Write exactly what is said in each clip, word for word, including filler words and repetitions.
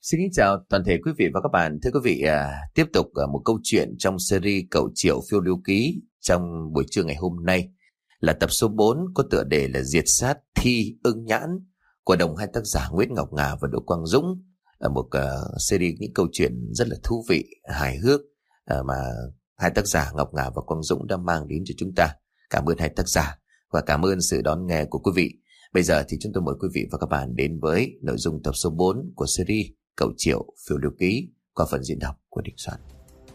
Xin kính chào toàn thể quý vị và các bạn. Thưa quý vị, à, tiếp tục à, một câu chuyện trong series Cậu Triệu Phiêu Lưu Ký trong buổi trưa ngày hôm nay là tập số bốn có tựa đề là Diệt Sát Thi Ưng Nhãn của đồng hai tác giả Nguyễn Ngọc Ngà và Đỗ Quang Dũng. Ở một uh, series những câu chuyện rất là thú vị, hài hước uh, mà hai tác giả Ngọc Ngà và Quang Dũng đã mang đến cho chúng ta. Cảm ơn hai tác giả và cảm ơn sự đón nghe của quý vị. Bây giờ thì chúng tôi mời quý vị và các bạn đến với nội dung tập số bốn của series Cậu Triệu Phiêu Lưu Ký qua phần diễn đọc của Đình Soạn.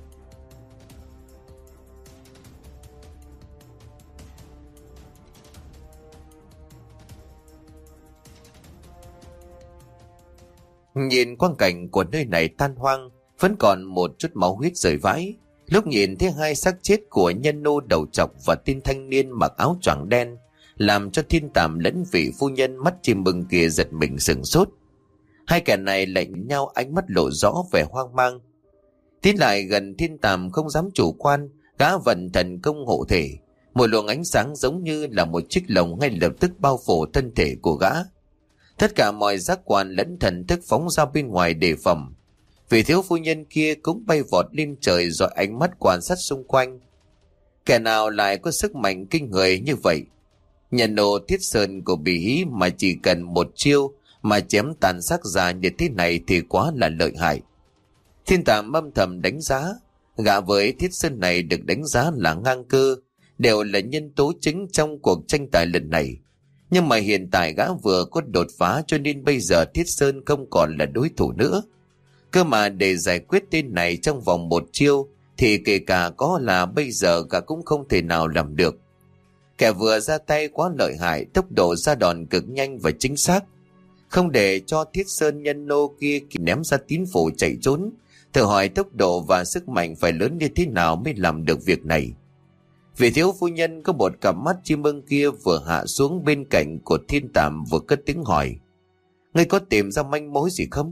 Nhìn quang cảnh của nơi này tan hoang, vẫn còn một chút máu huyết rơi vãi. Lúc nhìn thấy hai xác chết của nhân nô đầu trọc và tên thanh niên mặc áo choàng đen, làm cho Thiên Tàm lẫn vị phu nhân mắt chim bừng kia giật mình sửng sốt. Hai kẻ này lại nhìn nhau, ánh mắt lộ rõ vẻ hoang mang. Tiến lại gần Thiên Tàm không dám chủ quan, gã vận thần công hộ thể. Một luồng ánh sáng giống như là một chiếc lồng ngay lập tức bao phủ thân thể của gã. Tất cả mọi giác quan lẫn thần thức phóng ra bên ngoài đề phòng. Vị thiếu phu nhân kia cũng bay vọt lên trời rồi ánh mắt quan sát xung quanh. Kẻ nào lại có sức mạnh kinh người như vậy? Nhà nô Thiết Sơn của Bỉ Hí mà chỉ cần một chiêu mà chém tàn xác già như thế này thì quá là lợi hại. Thiên Tàm âm thầm đánh giá, gã với Thiết Sơn này được đánh giá là ngang cơ, đều là nhân tố chính trong cuộc tranh tài lần này. Nhưng mà hiện tại gã vừa có đột phá cho nên bây giờ Thiết Sơn không còn là đối thủ nữa. Cơ mà để giải quyết tên này trong vòng một chiêu thì kể cả có là bây giờ gã cũng không thể nào làm được. Kẻ vừa ra tay quá lợi hại, tốc độ ra đòn cực nhanh và chính xác. Không để cho Thiết Sơn nhân nô kia ném ra tín phủ chạy trốn, thử hỏi tốc độ và sức mạnh phải lớn như thế nào mới làm được việc này. Vị thiếu phu nhân có một cặp mắt chim ưng kia vừa hạ xuống bên cạnh của Thiên Tàm vừa cất tiếng hỏi: "Ngươi có tìm ra manh mối gì không?"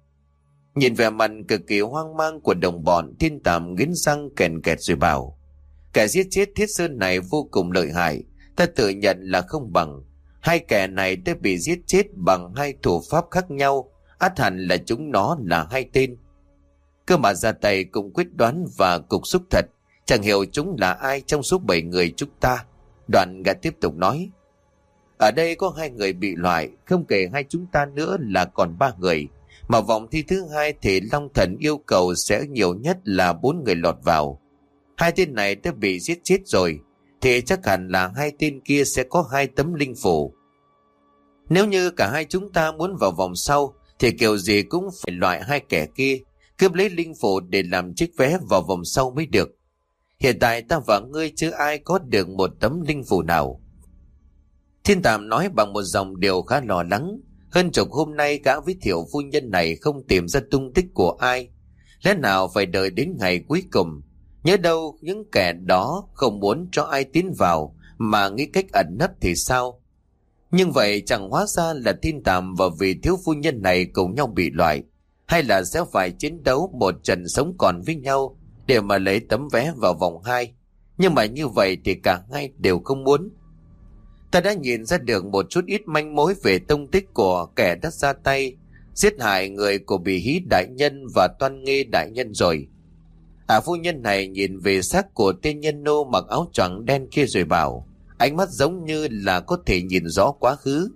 Nhìn vẻ mặt cực kỳ hoang mang của đồng bọn, Thiên Tàm nghiến răng kèn kẹt rồi bảo: "Kẻ giết chết Thiết Sơn này vô cùng lợi hại, ta tự nhận là không bằng. Hai kẻ này đã bị giết chết bằng hai thủ pháp khác nhau, ắt hẳn là chúng nó là hai tên. Cơ mà ra tay cũng quyết đoán và cục xúc thật, chẳng hiểu chúng là ai trong số bảy người chúng ta." Đoạn gã tiếp tục nói: "Ở đây có hai người bị loại, không kể hai chúng ta nữa là còn ba người. Mà vòng thi thứ hai thì Long Thần yêu cầu sẽ nhiều nhất là bốn người lọt vào. Hai tên này đã bị giết chết rồi, thì chắc hẳn là hai tên kia sẽ có hai tấm linh phủ. Nếu như cả hai chúng ta muốn vào vòng sau thì kiểu gì cũng phải loại hai kẻ kia, cướp lấy linh phủ để làm chiếc vé vào vòng sau mới được. Hiện tại ta và ngươi chưa ai có được một tấm linh phủ nào." Thiên Tàm nói bằng một giọng điệu khá lo lắng. Hơn chục hôm nay gã với thiểu phu nhân này không tìm ra tung tích của ai. Lẽ nào phải đợi đến ngày cuối cùng? Nhớ đâu những kẻ đó không muốn cho ai tiến vào mà nghĩ cách ẩn nấp thì sao? Nhưng vậy chẳng hóa ra là Thiên Tàm và vị thiếu phu nhân này cùng nhau bị loại, hay là sẽ phải chiến đấu một trận sống còn với nhau để mà lấy tấm vé vào vòng hai. Nhưng mà như vậy thì cả hai đều không muốn. Ta đã nhìn ra được một chút ít manh mối về tông tích của kẻ đã ra tay giết hại người của Bỉ Hí đại nhân và Toan Nghê đại nhân rồi. À, phu nhân này nhìn về xác của tên nhân nô mặc áo choàng đen kia rồi bảo, ánh mắt giống như là có thể nhìn rõ quá khứ.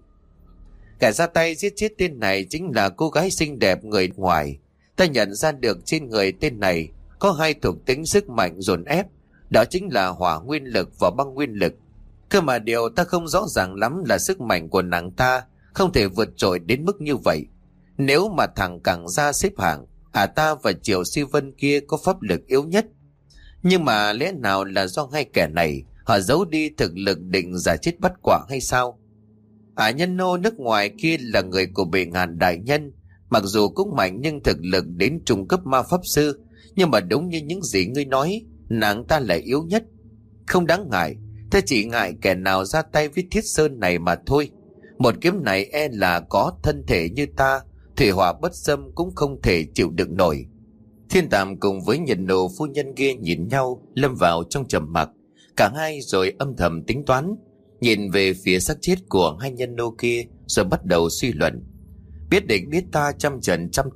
Kẻ ra tay giết chết tên này chính là cô gái xinh đẹp người ngoài. Ta nhận ra được trên người tên này có hai thuộc tính sức mạnh dồn ép, đó chính là hỏa nguyên lực và băng nguyên lực. Cơ mà điều ta không rõ ràng lắm là sức mạnh của nàng ta không thể vượt trội đến mức như vậy. Nếu mà thằng càng ra xếp hạng, à ta và Triệu Si Vân kia có pháp lực yếu nhất. Nhưng mà lẽ nào là do hai kẻ này họ giấu đi thực lực định giả chết bắt quả hay sao? À, nhân nô nước ngoài kia là người của Bệ Ngạn đại nhân, mặc dù cũng mạnh nhưng thực lực đến trung cấp ma pháp sư. Nhưng mà đúng như những gì ngươi nói, nàng ta là yếu nhất. Không đáng ngại, ta chỉ ngại kẻ nào ra tay với Thiết Sơn này mà thôi. Một kiếm này e là có thân thể như ta, thủy hỏa bất xâm cũng không thể chịu đựng nổi. Thiên Tàm cùng với nhân nô phu nhân kia nhìn nhau, lâm vào trong trầm mặc. Cả hai rồi âm thầm tính toán, nhìn về phía xác chết của hai nhân nô kia rồi bắt đầu suy luận. Biết địch biết ta trăm trận trăm thắng,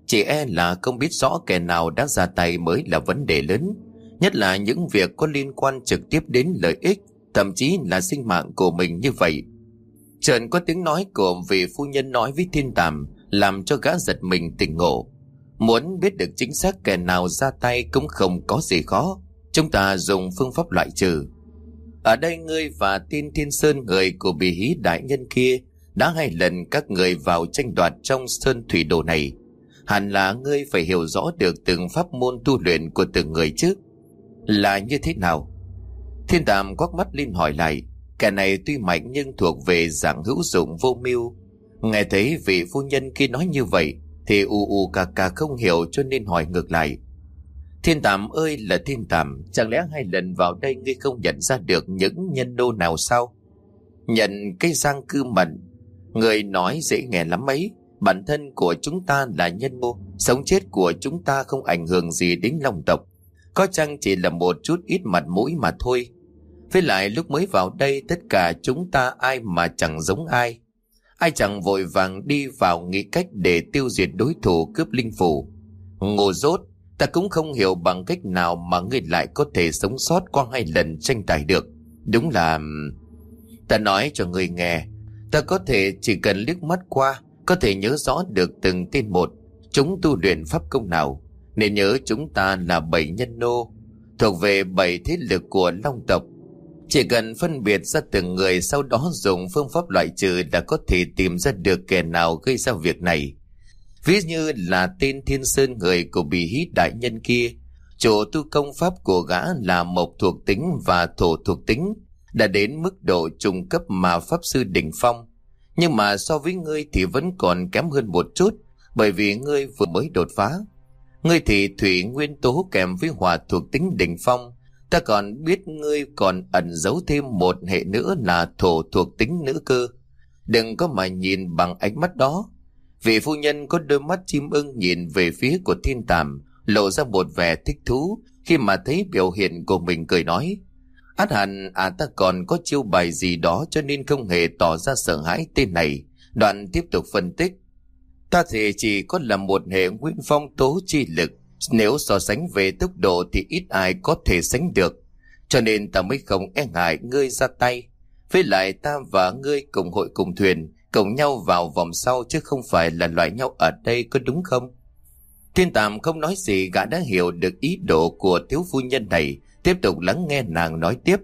Chỉ e là không biết rõ kẻ nào đã ra tay mới là vấn đề lớn. Nhất là những việc có liên quan trực tiếp đến lợi ích, thậm chí là sinh mạng của mình như vậy. Chợt có tiếng nói của vị phu nhân nói với Thiên Tàm, làm cho gã giật mình tỉnh ngộ. Muốn biết được chính xác kẻ nào ra tay cũng không có gì khó. Chúng ta dùng phương pháp loại trừ. Ở đây ngươi và tên Thiên Sơn, người của Bì Hí đại nhân kia, đã hai lần các người vào tranh đoạt trong sơn thủy đồ này. Hẳn là ngươi phải hiểu rõ được từng pháp môn tu luyện của từng người chứ. Là như thế nào? Thiên Tàm quắc mắt lên hỏi lại. Kẻ này tuy mạnh nhưng thuộc về dạng hữu dụng vô mưu. Nghe thấy vị phu nhân kia nói như vậy thì u u cà cà không hiểu, cho nên hỏi ngược lại. Thiên Tàm ơi là Thiên Tàm, chẳng lẽ hai lần vào đây ngươi không nhận ra được những nhân nô nào sao? Nhận cái giang cư mận, người nói dễ nghe lắm ấy. Bản thân của chúng ta là nhân nô, sống chết của chúng ta không ảnh hưởng gì đến Long tộc, có chăng chỉ là một chút ít mặt mũi mà thôi. Với lại lúc mới vào đây tất cả chúng ta ai mà chẳng giống ai. Ai chẳng vội vàng đi vào nghĩ cách để tiêu diệt đối thủ cướp linh phủ. Ngô dốt, ta cũng không hiểu bằng cách nào mà ngươi lại có thể sống sót qua hai lần tranh tài được. Đúng là... Ta nói cho ngươi nghe, ta có thể chỉ cần liếc mắt qua, có thể nhớ rõ được từng tên một, chúng tu luyện pháp công nào. Nên nhớ chúng ta là bảy nhân nô, thuộc về bảy thế lực của Long tộc. Chỉ cần phân biệt ra từng người, sau đó dùng phương pháp loại trừ là có thể tìm ra được kẻ nào gây ra việc này. Ví như là tên Thiên Sơn, người của Bì Hí đại nhân kia, chủ tu công pháp của gã là mộc thuộc tính và thổ thuộc tính, đã đến mức độ trung cấp mà pháp sư đỉnh phong. Nhưng mà so với ngươi thì vẫn còn kém hơn một chút, bởi vì ngươi vừa mới đột phá. Ngươi thì thủy nguyên tố kèm với hỏa thuộc tính đỉnh phong. Ta còn biết ngươi còn ẩn giấu thêm một hệ nữa là thổ thuộc tính nữ cơ. Đừng có mà nhìn bằng ánh mắt đó. Vị phu nhân có đôi mắt chim ưng nhìn về phía của Thiên Tàm, lộ ra một vẻ thích thú khi mà thấy biểu hiện của mình, cười nói. Át hẳn à ta còn có chiêu bài gì đó cho nên không hề tỏ ra sợ hãi tên này. Đoạn tiếp tục phân tích. Ta thì chỉ có là một hệ nguyên phong tố chi lực, nếu so sánh về tốc độ thì ít ai có thể sánh được. Cho nên ta mới không e ngại ngươi ra tay. Với lại ta và ngươi cùng hội cùng thuyền, cùng nhau vào vòng sau chứ không phải là loại nhau ở đây, có đúng không? Thiên Tàm không nói gì, gã đã hiểu được ý đồ của thiếu phu nhân này, tiếp tục lắng nghe nàng nói tiếp.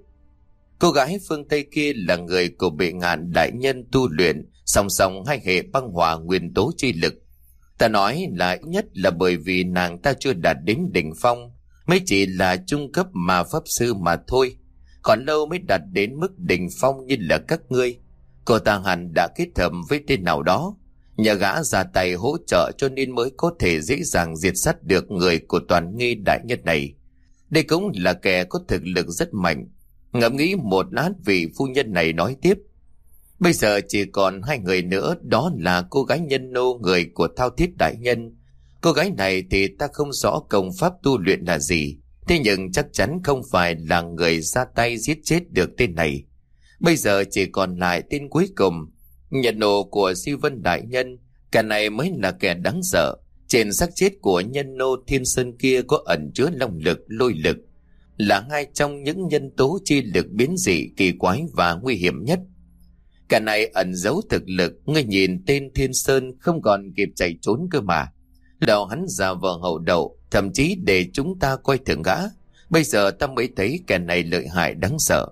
Cô gái phương Tây kia là người của Bệ Ngạn đại nhân tu luyện song song hai hệ băng hỏa nguyên tố chi lực. Ta nói là ít nhất là bởi vì nàng ta chưa đạt đến đỉnh phong, mới chỉ là trung cấp mà pháp sư mà thôi. Còn lâu mới đạt đến mức đỉnh phong như là các ngươi. Cô ta hẳn đã kết hợp với tên nào đó, nhờ gã ra tay hỗ trợ cho nên mới có thể dễ dàng diệt sát được người của Toàn Nghi đại nhân này. Đây cũng là kẻ có thực lực rất mạnh. Ngẫm nghĩ một lát, vị phu nhân này nói tiếp. Bây giờ chỉ còn hai người nữa, đó là cô gái nhân nô, người của Thao Thiết đại nhân. Cô gái này thì ta không rõ công pháp tu luyện là gì, thế nhưng chắc chắn không phải là người ra tay giết chết được tên này. Bây giờ chỉ còn lại tên cuối cùng, nhân nô của Di Vân đại nhân. Cả này mới là kẻ đáng sợ. Trên xác chết của nhân nô Thiên Sơn kia có ẩn chứa long lực, lôi lực, là hai trong những nhân tố chi lực biến dị, kỳ quái và nguy hiểm nhất. Cả này ẩn giấu thực lực, ngươi nhìn tên Thiên Sơn không còn kịp chạy trốn cơ mà. Đầu hắn già vờ hậu đậu, thậm chí để chúng ta coi thường gã. Bây giờ ta mới thấy kẻ này lợi hại đáng sợ.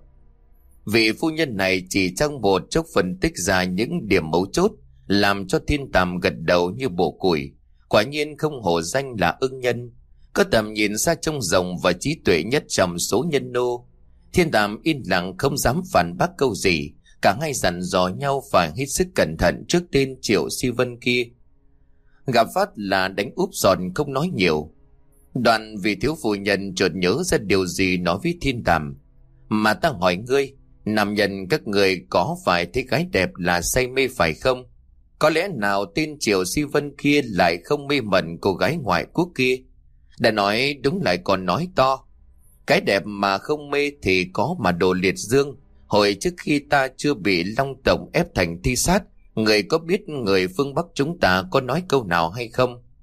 Vị phu nhân này chỉ trong một chốc phân tích ra những điểm mấu chốt, làm cho Thiên Tàm gật đầu như bổ củi. Quả nhiên không hổ danh là ưng nhân, có tầm nhìn xa trông rộng và trí tuệ nhất trong số nhân nô. Thiên Tàm im lặng không dám phản bác câu gì. Cả hai dặn dò nhau phải hết sức cẩn thận trước tên Triệu Si Vân kia. Gặp phát là đánh úp giòn, không nói nhiều. Đoạn vị thiếu phu nhân chợt nhớ ra điều gì nói với Thiên Tàm. Mà ta hỏi ngươi, nam nhân các người có phải thấy gái đẹp là say mê phải không? Có lẽ nào tên Triệu Si Vân kia lại không mê mẩn cô gái ngoại quốc kia? Đã nói đúng lại còn nói to. Cái đẹp mà không mê thì có mà đồ liệt dương. Hồi trước khi ta chưa bị Long tộc ép thành thi sát, người có biết người phương Bắc chúng ta có nói câu nào hay không?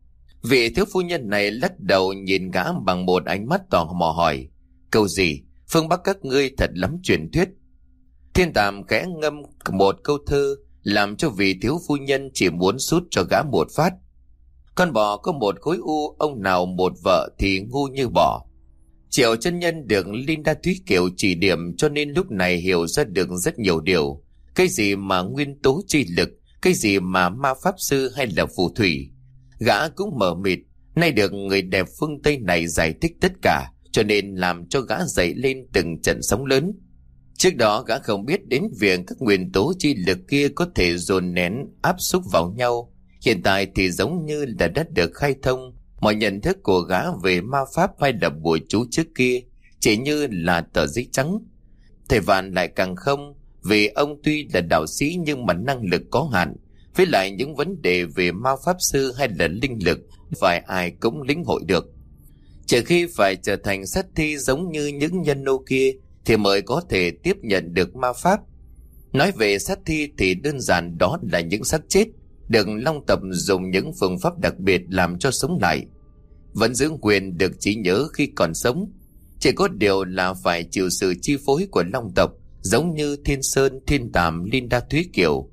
Vị thiếu phu nhân này lắc đầu nhìn gã bằng một ánh mắt tò mò hỏi: câu gì? Phương Bắc các ngươi thật lắm truyền thuyết. Thiên Tàm khẽ ngâm một câu thơ làm cho vị thiếu phu nhân chỉ muốn sút cho gã một phát. Con bò có một khối u, ông nào một vợ thì ngu như bò. Triệu chân nhân được Linda Thúy Kiều chỉ điểm cho nên lúc này hiểu ra được rất nhiều điều. Cái gì mà nguyên tố chi lực, cái gì mà ma pháp sư hay là phù thủy. Gã cũng mờ mịt, nay được người đẹp phương Tây này giải thích tất cả, cho nên làm cho gã dậy lên từng trận sóng lớn. Trước đó gã không biết đến việc các nguyên tố chi lực kia có thể dồn nén áp xúc vào nhau. Hiện tại thì giống như là đã được khai thông, mọi nhận thức của gã về ma pháp hay là bùa chú trước kia chỉ như là tờ giấy trắng. Thầy Vạn lại càng không, vì ông tuy là đạo sĩ nhưng mà năng lực có hạn, với lại những vấn đề về ma pháp sư hay là linh lực phải ai cũng lĩnh hội được. Trừ khi phải trở thành sát thi giống như những nhân nô kia thì mới có thể tiếp nhận được ma pháp. Nói về sát thi thì đơn giản đó là những xác chết được Long Tập dùng những phương pháp đặc biệt làm cho sống lại, vẫn giữ quyền được trí nhớ khi còn sống. Chỉ có điều là phải chịu sự chi phối của Long Tộc, giống như Thiên Sơn, Thiên Tàm, Linda Thúy Kiều.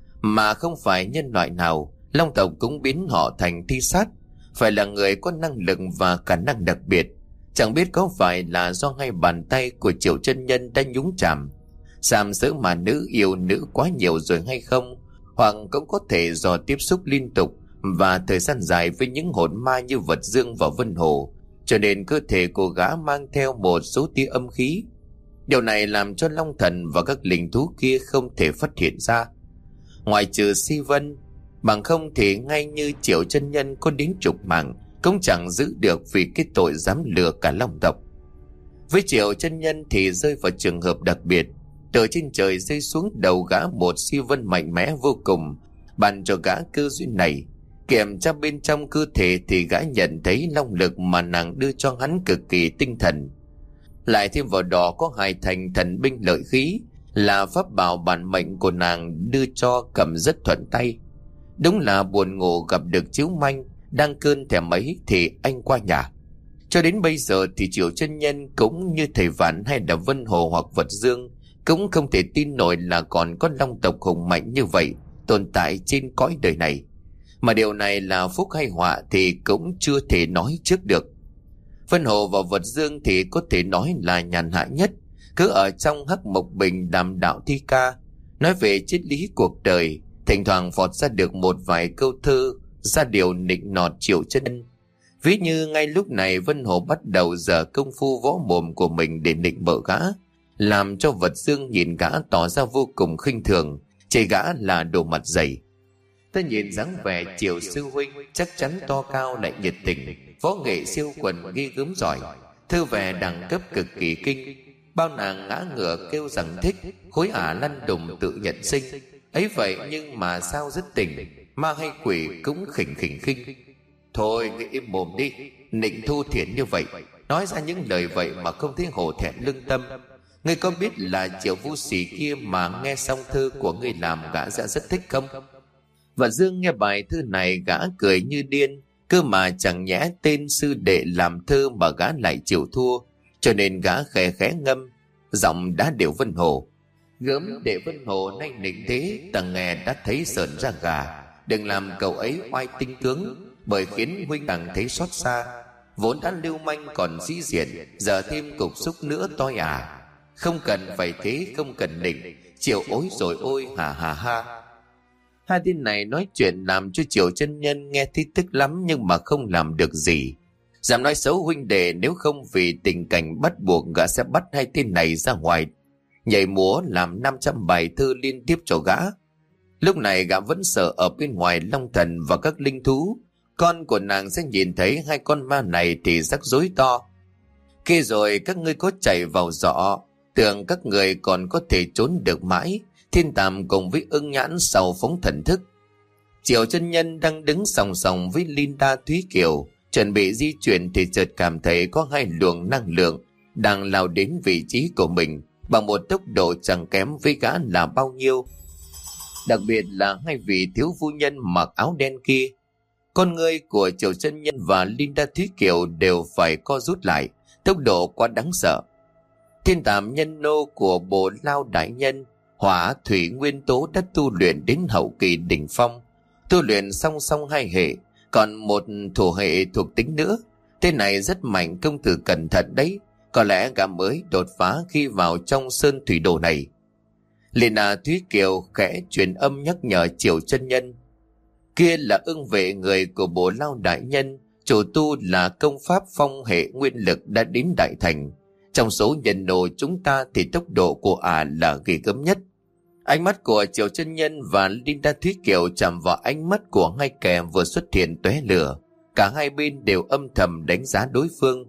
Mà không phải nhân loại nào Long Tộc cũng biến họ thành thi sát, phải là người có năng lực và khả năng đặc biệt. Chẳng biết có phải là do hai bàn tay của Triệu chân nhân đã nhúng chạm sàm sỡ mà nữ yêu nữ quá nhiều rồi hay không, hoặc cũng có thể do tiếp xúc liên tục và thời gian dài với những hồn ma như Vật Dương và Vân Hồ, cho nên cơ thể của gã mang theo một số tia âm khí. Điều này làm cho Long Thần và các linh thú kia không thể phát hiện ra, ngoại trừ Si Vân. Bằng không thì ngay như Triệu chân nhân có đến chục mạng cũng chẳng giữ được vì cái tội dám lừa cả Long tộc. Với Triệu chân nhân thì rơi vào trường hợp đặc biệt, từ trên trời rơi xuống đầu gã một Si Vân mạnh mẽ vô cùng, ban cho gã cơ duyên này. Kiểm tra bên trong cơ thể thì gã nhận thấy long lực mà nàng đưa cho hắn cực kỳ tinh thần. Lại thêm vào đó có hai thành thần binh lợi khí là pháp bảo bản mệnh của nàng đưa cho, cầm rất thuận tay. Đúng là buồn ngủ gặp được chiếu manh, đang cơn thèm ấy thì anh qua nhà. Cho đến bây giờ thì Triệu chân nhân cũng như thầy Vạn hay là Vân Hồ hoặc Vật Dương cũng không thể tin nổi là còn có long tộc hùng mạnh như vậy tồn tại trên cõi đời này. Mà điều này là phúc hay họa thì cũng chưa thể nói trước được. Vân Hồ và Vật Dương thì có thể nói là nhàn hạ nhất, cứ ở trong hắc mộc bình đàm đạo thi ca, nói về triết lý cuộc đời, thỉnh thoảng phọt ra được một vài câu thơ ra điều nịnh nọt Triệu chân nhân. Ví như ngay lúc này Vân Hồ bắt đầu dở công phu võ mồm của mình để nịnh bợ gã, làm cho Vật Dương nhìn gã tỏ ra vô cùng khinh thường, chê gã là đồ mặt dày. Ta nhìn dáng vẻ Triệu sư huynh chắc chắn to cao lại nhiệt tình, võ nghệ siêu quần ghi gớm giỏi, thư về đẳng cấp cực kỳ kinh. Bao nàng ngã ngửa kêu rằng thích, khối ả lăn đùng tự nhận sinh. Ấy vậy nhưng mà sao rất tình, ma hay quỷ cũng khỉnh khỉnh khinh. Thôi ngươi im mồm đi, nịnh thu thiển như vậy, nói ra những lời vậy mà không thấy hổ thẹn lương tâm. Ngươi có biết là Triệu Vô Sỉ kia mà nghe xong thơ của ngươi làm gã sẽ rất thích không? Và Dương nghe bài thư này gã cười như điên, cơ mà chẳng nhẽ tên sư đệ làm thơ mà gã lại chịu thua, cho nên gã khẽ khẽ ngâm, giọng đã đều Vân Hồ. Gớm để Vân Hồ nay nịnh thế, ta nghe đã thấy sởn ra gà. Đừng làm cậu ấy oai tinh tướng, bởi khiến huynh đằng thấy xót xa. Vốn đã lưu manh còn dĩ diện, giờ thêm cục xúc nữa toi à. Không cần phải thế, không cần nịnh, Triệu ối rồi ôi hà hà ha. Hai tên này nói chuyện làm cho Triệu chân nhân nghe thấy tức lắm, nhưng mà không làm được gì. Dám nói xấu huynh đệ, nếu không vì tình cảnh bắt buộc gã sẽ bắt hai tên này ra ngoài nhảy múa làm năm trăm bài thơ liên tiếp cho gã. Lúc này gã vẫn sợ ở bên ngoài Long Thần và các linh thú, con của nàng sẽ nhìn thấy hai con ma này thì rắc rối to. Khi rồi các ngươi có chạy vào giỏ, tưởng các người còn có thể trốn được mãi. Thiên Tàm cùng với Ưng Nhãn sau phóng thần thức. Triệu chân nhân đang đứng song song với Linda Thúy Kiều, chuẩn bị di chuyển thì chợt cảm thấy có hai luồng năng lượng đang lao đến vị trí của mình bằng một tốc độ chẳng kém với gã là bao nhiêu. Đặc biệt là hai vị thiếu phu nhân mặc áo đen kia. Con người của Triệu Chân Nhân và Linda Thúy Kiều đều phải co rút lại, tốc độ quá đáng sợ. Thiên tàm nhân nô của Bồ Lao Đại Nhân, hỏa thủy nguyên tố đã tu luyện đến hậu kỳ đỉnh phong, tu luyện song song hai hệ, còn một thủ hệ thuộc tính nữa. Tên này rất mạnh, công tử cẩn thận đấy, có lẽ gã mới đột phá khi vào trong sơn thủy đồ này. Linda Thúy Kiều khẽ truyền âm nhắc nhở Triệu Chân Nhân. Kia là ưng vệ người của Bồ Lao Đại Nhân, chủ tu là công pháp phong hệ nguyên lực đã đến đại thành. Trong số nhân nô chúng ta thì tốc độ của ả à là ghê gớm nhất. Ánh mắt của Triệu Chân Nhân và Linda Thúy Kiều chạm vào ánh mắt của hai kẻ vừa xuất hiện tóe lửa. Cả hai bên đều âm thầm đánh giá đối phương.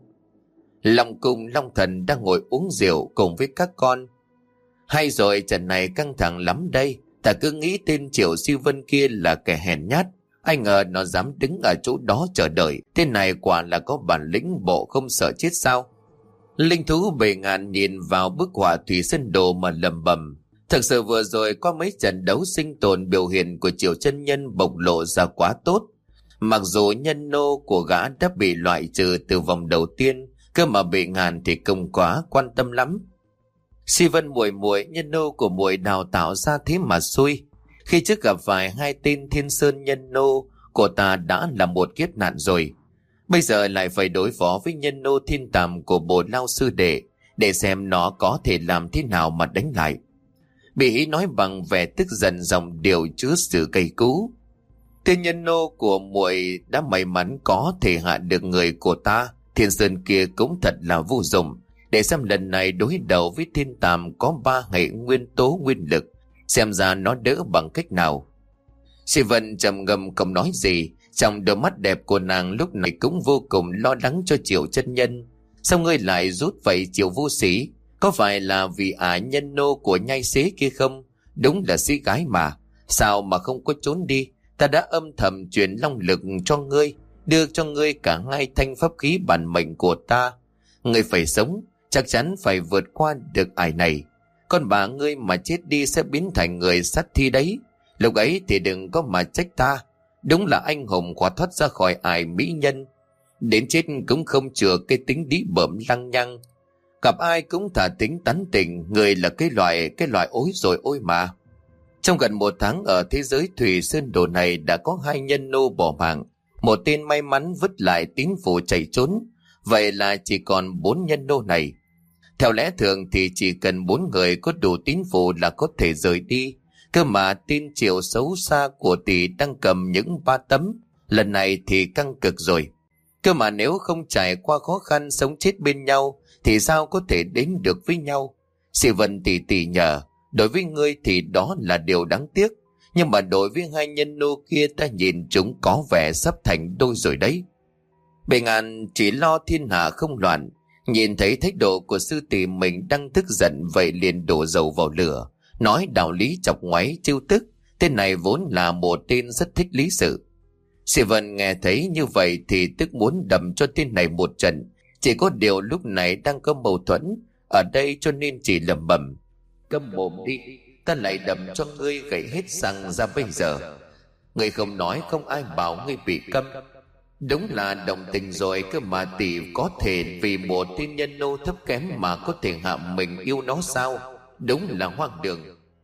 Long Cung Long Thần đang ngồi uống rượu cùng với các con. Hay rồi, trận này căng thẳng lắm đây. Ta cứ nghĩ tên Triệu Siêu Vân kia là kẻ hèn nhát, ai ngờ nó dám đứng ở chỗ đó chờ đợi. Tên này quả là có bản lĩnh, bộ không sợ chết sao? Linh thú bề ngàn nhìn vào bức họa thủy sơn đồ mà lầm bầm. Thực sự vừa rồi có mấy trận đấu sinh tồn, biểu hiện của Triệu Chân Nhân bộc lộ ra quá tốt. Mặc dù nhân nô của gã đã bị loại trừ từ vòng đầu tiên, cơ mà bề ngàn thì không quá quan tâm lắm. Si Vân muội muội, nhân nô của muội đào tạo ra thế mà xui. Khi trước gặp phải hai tên Thiên Sơn nhân nô của ta đã là một kiếp nạn rồi. Bây giờ lại phải đối phó với nhân nô thiên tàm của Bồ Lao sư đệ, để xem nó có thể làm thế nào mà đánh lại. Bị ý nói bằng vẻ tức giận, giọng điệu chứa sự cay cú. Tên nhân nô của muội đã may mắn có thể hạ được người của ta, Thiên Sơn kia cũng thật là vô dụng. Để xem lần này đối đầu với thiên tàm có ba hệ nguyên tố nguyên lực, xem ra nó đỡ bằng cách nào. Si Vân trầm ngâm không nói gì, trong đôi mắt đẹp của nàng lúc này cũng vô cùng lo lắng cho Triệu Chân Nhân. Sao ngươi lại rút vậy Triệu vô sĩ? Có phải là vì ả nhân nô của nhai xế kia không? Đúng là sĩ gái mà, sao mà không có trốn đi? Ta đã âm thầm truyền long lực cho ngươi, đưa cho ngươi cả hai thanh pháp khí bản mệnh của ta. Ngươi phải sống, chắc chắn phải vượt qua được ải này. Con bà ngươi mà chết đi sẽ biến thành người sát thi đấy. Lúc ấy thì đừng có mà trách ta. Đúng là anh hùng khỏa thoát ra khỏi ải mỹ nhân, đến chết cũng không chừa cái tính đĩ bợm lăng nhăng. Gặp ai cũng thả tính tán tình, người là cái loại cái loại ối rồi ôi mà. Trong gần một tháng ở thế giới thủy sơn đồ này đã có hai nhân nô bỏ mạng. Một tên may mắn vứt lại tín phủ chạy trốn. Vậy là chỉ còn bốn nhân nô này. Theo lẽ thường thì chỉ cần bốn người có đủ tín phủ là có thể rời đi. Cơ mà tin Triệu xấu xa của tỷ đang cầm những ba tấm, lần này thì căng cực rồi. Cơ mà nếu không trải qua khó khăn sống chết bên nhau thì sao có thể đến được với nhau? Si Vân tỷ tỷ nhờ, đối với ngươi thì đó là điều đáng tiếc, nhưng mà đối với hai nhân nô kia ta nhìn chúng có vẻ sắp thành đôi rồi đấy. Bề ngàn chỉ lo thiên hạ không loạn, nhìn thấy thái độ của sư tỷ mình đang tức giận, vậy liền đổ dầu vào lửa, nói đạo lý chọc ngoáy trêu tức. Tên này vốn là một tên rất thích lý sự. Si Vân nghe thấy như vậy thì tức muốn đâm cho tên này một trận. Chỉ có điều lúc này đang có mâu thuẫn ở đây cho nên chỉ lẩm bẩm: câm mồm đi, ta lại đâm cho ngươi gãy hết răng ra bây giờ. Ngươi không nói không ai bảo ngươi bị câm. Đúng là đồng tình rồi, cơ mà tỷ có thể vì một tên nhân nô thấp kém mà có thể hạ mình yêu nó sao? Đúng là hoang đường.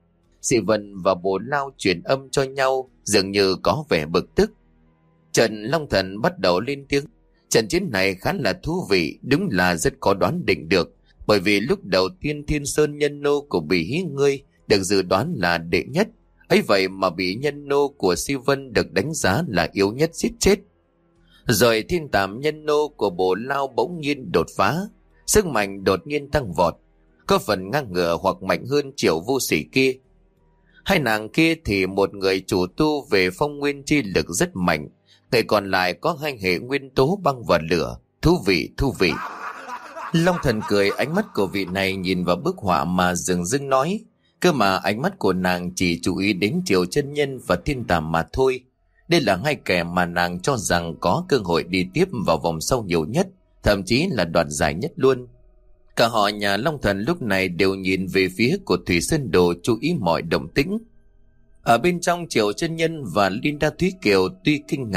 Si Vân và Bồ Lao truyền âm cho nhau, dường như có vẻ bực tức. Trần Long Thần bắt đầu lên tiếng: trận chiến này khá là thú vị, đúng là rất có đoán định được. Bởi vì lúc đầu tiên Thiên Sơn nhân nô của Bỉ Hí ngươi được dự đoán là đệ nhất, ấy vậy mà bị nhân nô của Si Vân được đánh giá là yếu nhất giết chết. Rồi thiên tàm nhân nô của Bồ Lao bỗng nhiên đột phá, sức mạnh đột nhiên tăng vọt, có phần ngang ngửa hoặc mạnh hơn Triệu vô sĩ kia. Hai nàng kia thì một người chủ tu về phong nguyên chi lực rất mạnh, người còn lại có hai hệ nguyên tố băng và lửa. Thú vị, thú vị. Long Thần cười, ánh mắt của vị này nhìn vào bức họa mà dừng dưng nói. Cơ mà ánh mắt của nàng chỉ chú ý đến Triệu Chân Nhân và thiên tàm mà thôi. Đây là hai kẻ mà nàng cho rằng có cơ hội đi tiếp vào vòng sau nhiều nhất, thậm chí là đoạt giải nhất luôn. Cả họ nhà Long Thần lúc này đều nhìn về phía của Thủy Sơn Đồ, chú ý mọi động tĩnh. Ở bên trong, Triệu Chân Nhân và Linda Thúy Kiều tuy kinh ngạc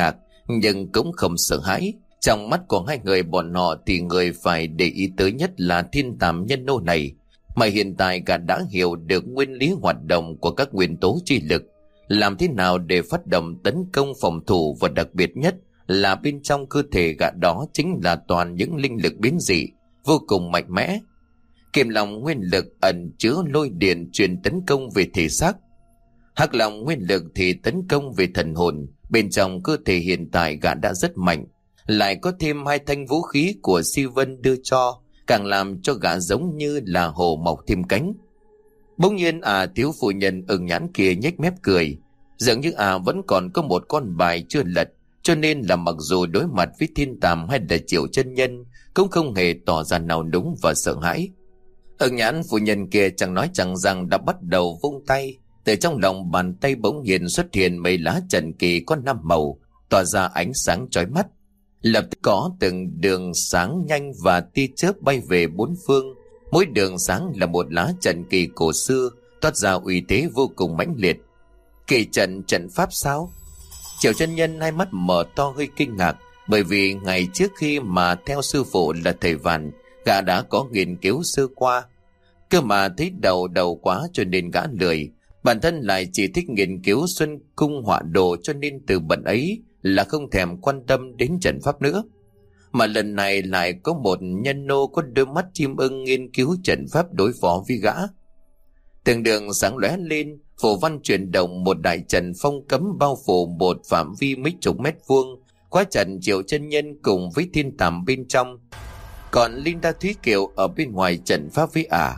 nhưng cũng không sợ hãi. Trong mắt của hai người bọn họ thì người phải để ý tới nhất là thiên tàm nhân nô này, mà hiện tại gã đã hiểu được nguyên lý hoạt động của các nguyên tố chi lực, làm thế nào để phát động tấn công phòng thủ, và đặc biệt nhất là bên trong cơ thể gã đó chính là toàn những linh lực biến dị vô cùng mạnh mẽ. Kiềm lòng nguyên lực ẩn chứa lôi điện truyền tấn công về thể xác, hắc lòng nguyên lực thì tấn công về thần hồn. Bên trong cơ thể hiện tại gã đã rất mạnh, lại có thêm hai thanh vũ khí của Si Vân đưa cho, càng làm cho gã giống như là hồ mọc thêm cánh. Bỗng nhiên à thiếu phụ nhân ưng nhãn kia nhếch mép cười, dường như à vẫn còn có một con bài chưa lật, cho nên là mặc dù đối mặt với thiên tàm hay là Triệu chân nhân cũng không hề tỏ ra nào núng và sợ hãi. Ưng nhãn phụ nhân kia chẳng nói chẳng rằng đã bắt đầu vung tay. Từ trong lòng bàn tay bỗng nhiên xuất hiện mấy lá trần kỳ có năm màu, tỏa ra ánh sáng chói mắt. Lập tức có từng đường sáng nhanh và tia chớp bay về bốn phương. Mỗi đường sáng là một lá trận kỳ cổ xưa, toát ra uy thế vô cùng mãnh liệt. Kỳ trận trận pháp sao? Triệu chân nhân hai mắt mở to hơi kinh ngạc, bởi vì ngày trước khi mà theo sư phụ là thầy Vạn, gã đã có nghiên cứu sơ qua. Cơ mà thấy đầu đầu quá cho nên gã lười, bản thân lại chỉ thích nghiên cứu xuân cung họa đồ, cho nên từ bận ấy là không thèm quan tâm đến trận pháp nữa. Mà lần này lại có một nhân nô có đôi mắt chim ưng nghiên cứu trận pháp đối phó với gã. Từng đường sáng lóe lên, phù văn chuyển động, một đại trận phong cấm bao phủ một phạm vi mấy chục mét vuông, quá trận Triệu chân nhân cùng với thiên tàm bên trong, còn Linh Đa Thúy Kiều ở bên ngoài trận pháp với ả. À.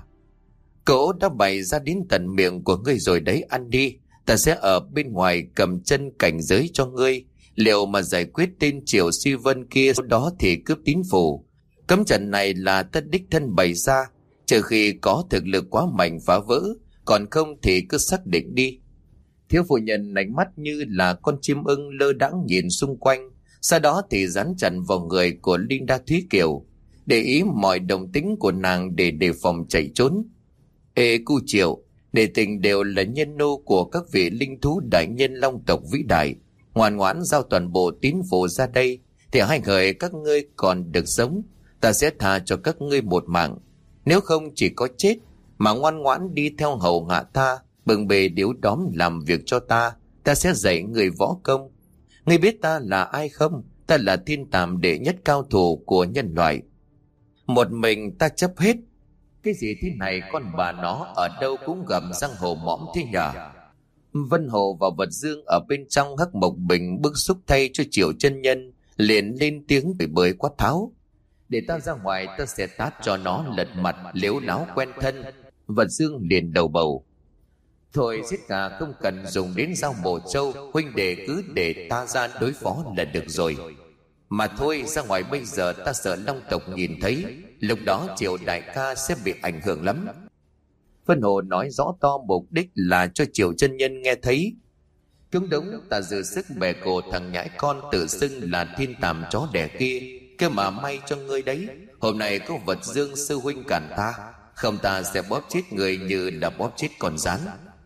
Cậu đã bày ra đến tận miệng của ngươi rồi đấy, ăn đi, ta sẽ ở bên ngoài cầm chân cảnh giới cho ngươi. Liệu mà giải quyết tên Triệu Si Vân kia đó thì cướp tín phủ. Cấm trận này là ta đích thân bày ra, trừ khi có thực lực quá mạnh phá vỡ, còn không thì cứ xác định đi. Thiếu phụ nhân ánh mắt như là con chim ưng lơ đãng nhìn xung quanh, sau đó thì dán chặt vào người của Linh Đa Thúy Kiều, để ý mọi động tĩnh của nàng để đề phòng chạy trốn. Ê cu Triệu, để tình đều là nhân nô của các vị linh thú đại nhân long tộc vĩ đại, ngoan ngoãn giao toàn bộ tín phủ ra đây, thì hai người các ngươi còn được sống, ta sẽ tha cho các ngươi một mạng. Nếu không chỉ có chết, mà ngoan ngoãn đi theo hầu hạ ta, bưng bề điếu đóm làm việc cho ta, ta sẽ dạy người võ công. Ngươi biết ta là ai không? Ta là thiên tàm đệ nhất cao thủ của nhân loại. Một mình ta chấp hết. Cái gì thế này, con bà nó ở đâu cũng gầm răng hồ mõm thế nhờ? Vân Hồ và Vật Dương ở bên trong Hắc Mộc Bình bức xúc thay cho Triệu chân nhân, liền lên tiếng bới bới quát tháo. Để ta ra ngoài, ta sẽ tát cho nó lật mặt lếu láo quen thân. Vật Dương liền đầu bầu. Thôi giết gà không cần dùng đến dao bổ trâu, huynh đệ cứ để ta ra đối phó là được rồi. Mà thôi, ra ngoài bây giờ ta sợ long tộc nhìn thấy, lúc đó Triệu đại ca sẽ bị ảnh hưởng lắm. Vân Hồ nói rõ to mục đích là cho Triệu chân nhân nghe thấy. Cũng đúng, ta dự sức bè cổ thằng nhãi con tự xưng là thiên tàm chó đẻ kia, cơ mà may cho ngươi đấy. Hôm nay có Vật Dương sư huynh cản ta, không ta sẽ bóp chết người như là bóp chết con rắn.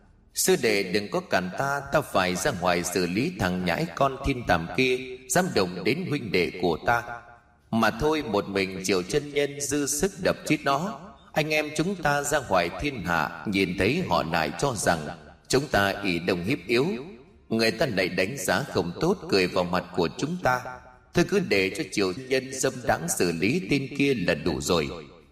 Sư đệ đừng có cản ta, ta phải ra ngoài xử lý thằng nhãi con thiên tàm kia dám động đến huynh đệ của ta. Mà thôi, một mình Triệu chân nhân dư sức đập chết nó. Anh em chúng ta ra ngoài thiên hạ nhìn thấy họ lại cho rằng chúng ta ỷ đồng hiếp yếu, người ta lại đánh giá không tốt, cười vào mặt của chúng ta. Thôi cứ để cho Triệu nhân dâm đãng xử lý tên kia là đủ rồi.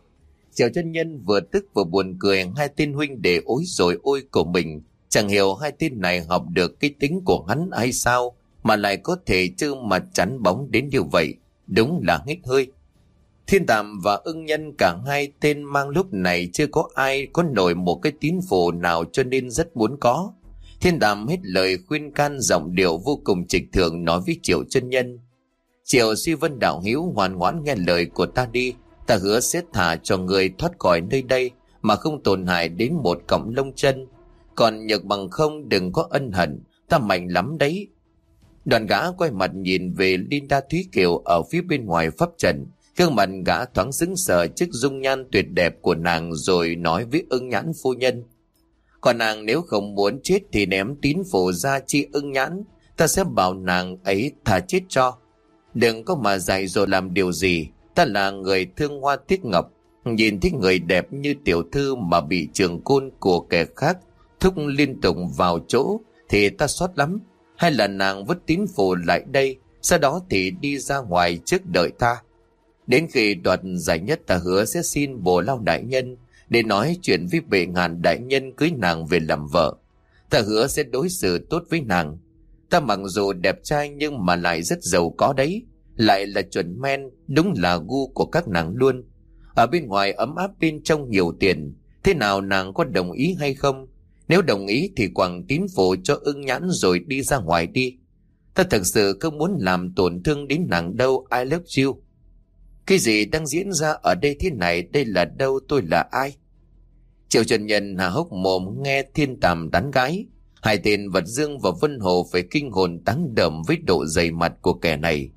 Triệu chân nhân vừa tức vừa buồn cười hai tên huynh đệ ối rồi ôi của mình. Chẳng hiểu hai tên này học được cái tính của hắn hay sao mà lại có thể trơ mặt chắn bóng đến như vậy. Đúng là hết hơi. Thiên Tàm và Ưng Nhân, cả hai tên mang lúc này chưa có ai có nổi một cái tín phủ nào, cho nên rất muốn có. Thiên Tàm hết lời khuyên can, giọng điệu vô cùng trịch thượng nói với Triệu chân nhân. Triệu Si Vân đạo hữu, ngoan ngoãn nghe lời của ta đi. Ta hứa sẽ thả cho người thoát khỏi nơi đây mà không tổn hại đến một cọng lông chân. Còn nhược bằng không đừng có ân hận, ta mạnh lắm đấy. Đoàn gã quay mặt nhìn về Linh Đa Thúy Kiều ở phía bên ngoài pháp trận. Gương mặt gã thoáng sững sờ trước dung nhan tuyệt đẹp của nàng, rồi nói với Ưng Nhãn phu nhân. Còn nàng nếu không muốn chết thì ném tín phủ ra chi Ưng Nhãn. Ta sẽ bảo nàng ấy thà chết cho. Đừng có mà dạy dỗ làm điều gì. Ta là người thương hoa tiếc ngọc. Nhìn thấy người đẹp như tiểu thư mà bị trường côn của kẻ khác thúc liên tục vào chỗ thì ta xót lắm. Hay là nàng vứt tín phù lại đây, sau đó thì đi ra ngoài trước đợi ta. Đến khi đoạt giải nhất, ta hứa sẽ xin Bồ Lao đại nhân để nói chuyện với bệ ngàn đại nhân cưới nàng về làm vợ. Ta hứa sẽ đối xử tốt với nàng. Ta mặc dù đẹp trai nhưng mà lại rất giàu có đấy, lại là chuẩn men, đúng là gu của các nàng luôn. Ở bên ngoài ấm áp, bên trong nhiều tiền. Thế nào nàng có đồng ý hay không? Nếu đồng ý thì quẳng tín phù cho ưng nhãn rồi đi ra ngoài đi. Ta thật sự không muốn làm tổn thương đến nàng đâu. I love you. Cái gì đang diễn ra ở đây thế này? Đây là đâu? Tôi là ai? Triệu Trần Nhân há hốc mồm nghe thiên tàm tán gái. Hai tên Vật Dương và Vân Hồ phải kinh hồn táng đờm với độ dày mặt của kẻ này.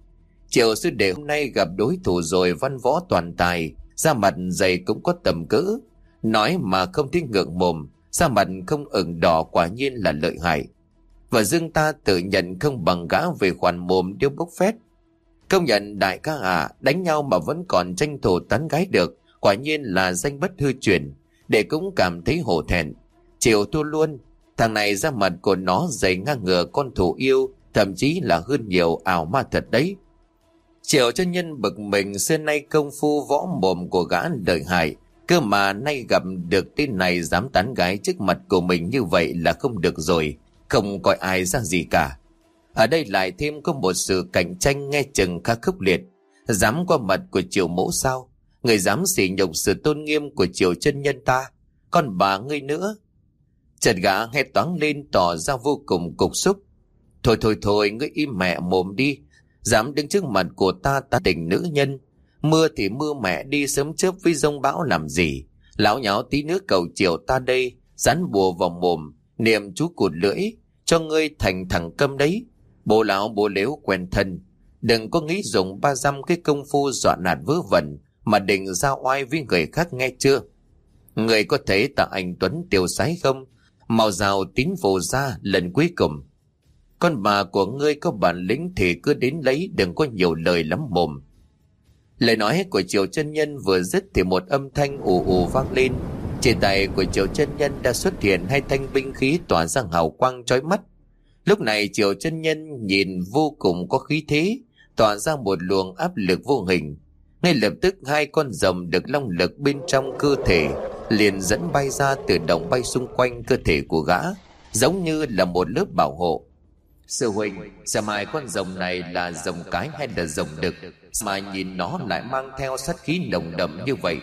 Triệu sư đệ hôm nay gặp đối thủ rồi, văn võ toàn tài, da mặt dày cũng có tầm cỡ. Nói mà không thấy ngượng mồm, da mặt không ửng đỏ, quả nhiên là lợi hại. Và Dương ta tự nhận không bằng gã về khoản mồm điêu bốc phét. Công nhận đại ca à, đánh nhau mà vẫn còn tranh thủ tán gái được, quả nhiên là danh bất hư truyền. Để cũng cảm thấy hổ thẹn. Triệu thua luôn. Thằng này da mặt của nó dày ngang ngửa con thủ yêu, thậm chí là hơn nhiều ảo ma thật đấy. Triệu Chân Nhân bực mình, xưa nay công phu võ mồm của gã lợi hại, cơ mà nay gặp được tên này dám tán gái trước mặt của mình như vậy là không được rồi, không coi ai ra gì cả. Ở đây lại thêm có một sự cạnh tranh nghe chừng khá khốc liệt. Dám qua mặt của Triệu mẫu sao? Người dám sỉ nhục sự tôn nghiêm của Triệu Chân Nhân ta? Còn bà ngươi nữa? Chợt gã hét toáng lên tỏ ra vô cùng cục xúc. Thôi thôi thôi, ngươi im mẹ mồm đi. Dám đứng trước mặt của ta, ta tình nữ nhân. Mưa thì mưa mẹ đi, sớm chớp với giông bão làm gì? Láo nháo tí nữa cầu Triệu ta đây, dán bùa vào mồm, niệm chú cụt lưỡi, cho ngươi thành thằng câm đấy. Bố lão bố lếu quen thân. Đừng có nghĩ dùng ba dăm cái công phu dọa nạt vớ vẩn mà định ra oai với người khác, nghe chưa? Người có thấy tạ anh Tuấn tiêu sái không? Màu rào tín phù ra lần cuối cùng. Con bà của ngươi có bản lĩnh thì cứ đến lấy, đừng có nhiều lời lắm mồm. Lời nói của Triệu Chân Nhân vừa dứt thì một âm thanh ù ù vang lên. Trên tay của Triệu Chân Nhân đã xuất hiện hai thanh binh khí tỏa ra hào quang chói mắt. Lúc này Triệu Chân Nhân nhìn vô cùng có khí thế, tỏa ra một luồng áp lực vô hình. Ngay lập tức hai con rồng được long lực bên trong cơ thể liền dẫn bay ra, tự động bay xung quanh cơ thể của gã, giống như là một lớp bảo hộ. Sư huynh, xem hai con rồng này là rồng cái hay là rồng đực mà nhìn nó lại mang theo sát khí nồng đậm như vậy?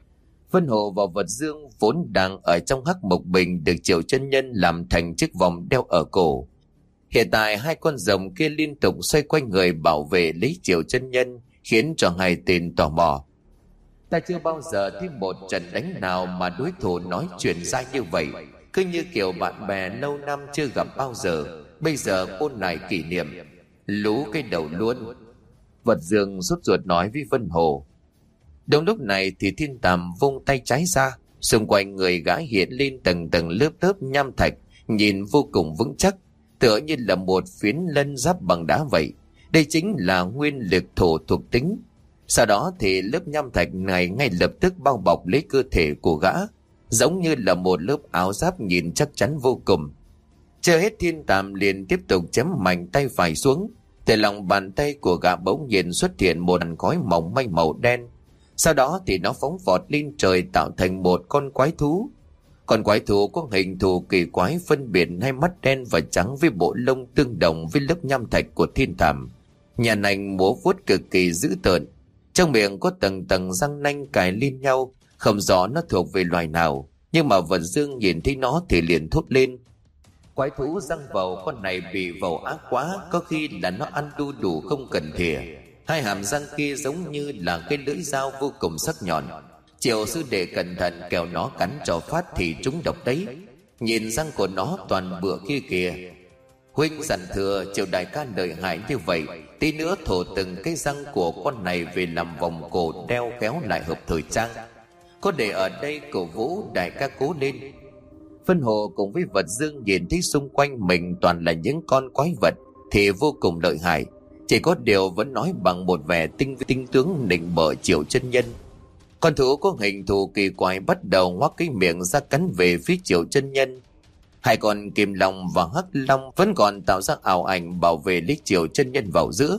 Vân Hồ và Vật Dương vốn đang ở trong hắc mộc bình được Triệu Chân Nhân làm thành chiếc vòng đeo ở cổ. Hiện tại hai con rồng kia liên tục xoay quanh người bảo vệ lấy Triệu Chân Nhân, khiến cho hai tên tò mò. Ta chưa bao giờ thấy một trận đánh nào mà đối thủ nói chuyện dai như vậy, cứ như kiểu bạn bè lâu năm chưa gặp bao giờ, bây giờ ôn lại kỷ niệm. Lú cái đầu luôn. Vật Dương sốt ruột nói với Vân Hồ. Đúng lúc này thì Thiên Tàm vung tay trái ra, xung quanh người gã hiện lên tầng tầng lớp lớp nham thạch, nhìn vô cùng vững chắc, tựa như là một phiến lân giáp bằng đá vậy. Đây chính là nguyên lực thổ thuộc tính. Sau đó thì lớp nham thạch này ngay lập tức bao bọc lấy cơ thể của gã, giống như là một lớp áo giáp nhìn chắc chắn vô cùng. Chưa hết, Thiên Tàm liền tiếp tục chém mạnh tay phải xuống. Từ lòng bàn tay của gã bỗng nhiên xuất hiện một làn khói mỏng manh màu đen. Sau đó thì nó phóng vọt lên trời tạo thành một con quái thú. Con quái thú có hình thù kỳ quái, phân biệt hai mắt đen và trắng với bộ lông tương đồng với lớp nham thạch của Thiên Tàm. Nhà nành múa vuốt cực kỳ dữ tợn, trong miệng có tầng tầng răng nanh cài lên nhau, không rõ nó thuộc về loài nào. Nhưng mà Vật Dương nhìn thấy nó thì liền thốt lên. Quái thú răng vầu, con này bị vầu ác quá, có khi là nó ăn đu đủ không cần thìa. Hai hàm răng kia giống như là cái lưỡi dao vô cùng sắc nhọn. Triệu sư đệ cẩn thận, kẻo nó cắn cho phát thì trúng độc đấy. Nhìn răng của nó toàn bựa kia kìa. Huynh dặn thừa Triệu đại ca lợi hại như vậy, tí nữa thổ từng cái răng của con này về làm vòng cổ đeo khéo lại hợp thời trang. Có để ở đây cổ vũ đại ca cố lên. Vân Hồ cùng với Vật Dương nhìn thấy xung quanh mình toàn là những con quái vật thì vô cùng lợi hại, chỉ có điều vẫn nói bằng một vẻ tinh tinh tướng nịnh bợ Triệu Chân Nhân. Con thú có hình thù kỳ quái bắt đầu ngoác cái miệng ra cắn về phía Triệu Chân Nhân. Hai con Kim Long và Hắc Long vẫn còn tạo ra ảo ảnh bảo vệ lấy Triệu Chân Nhân vào giữa.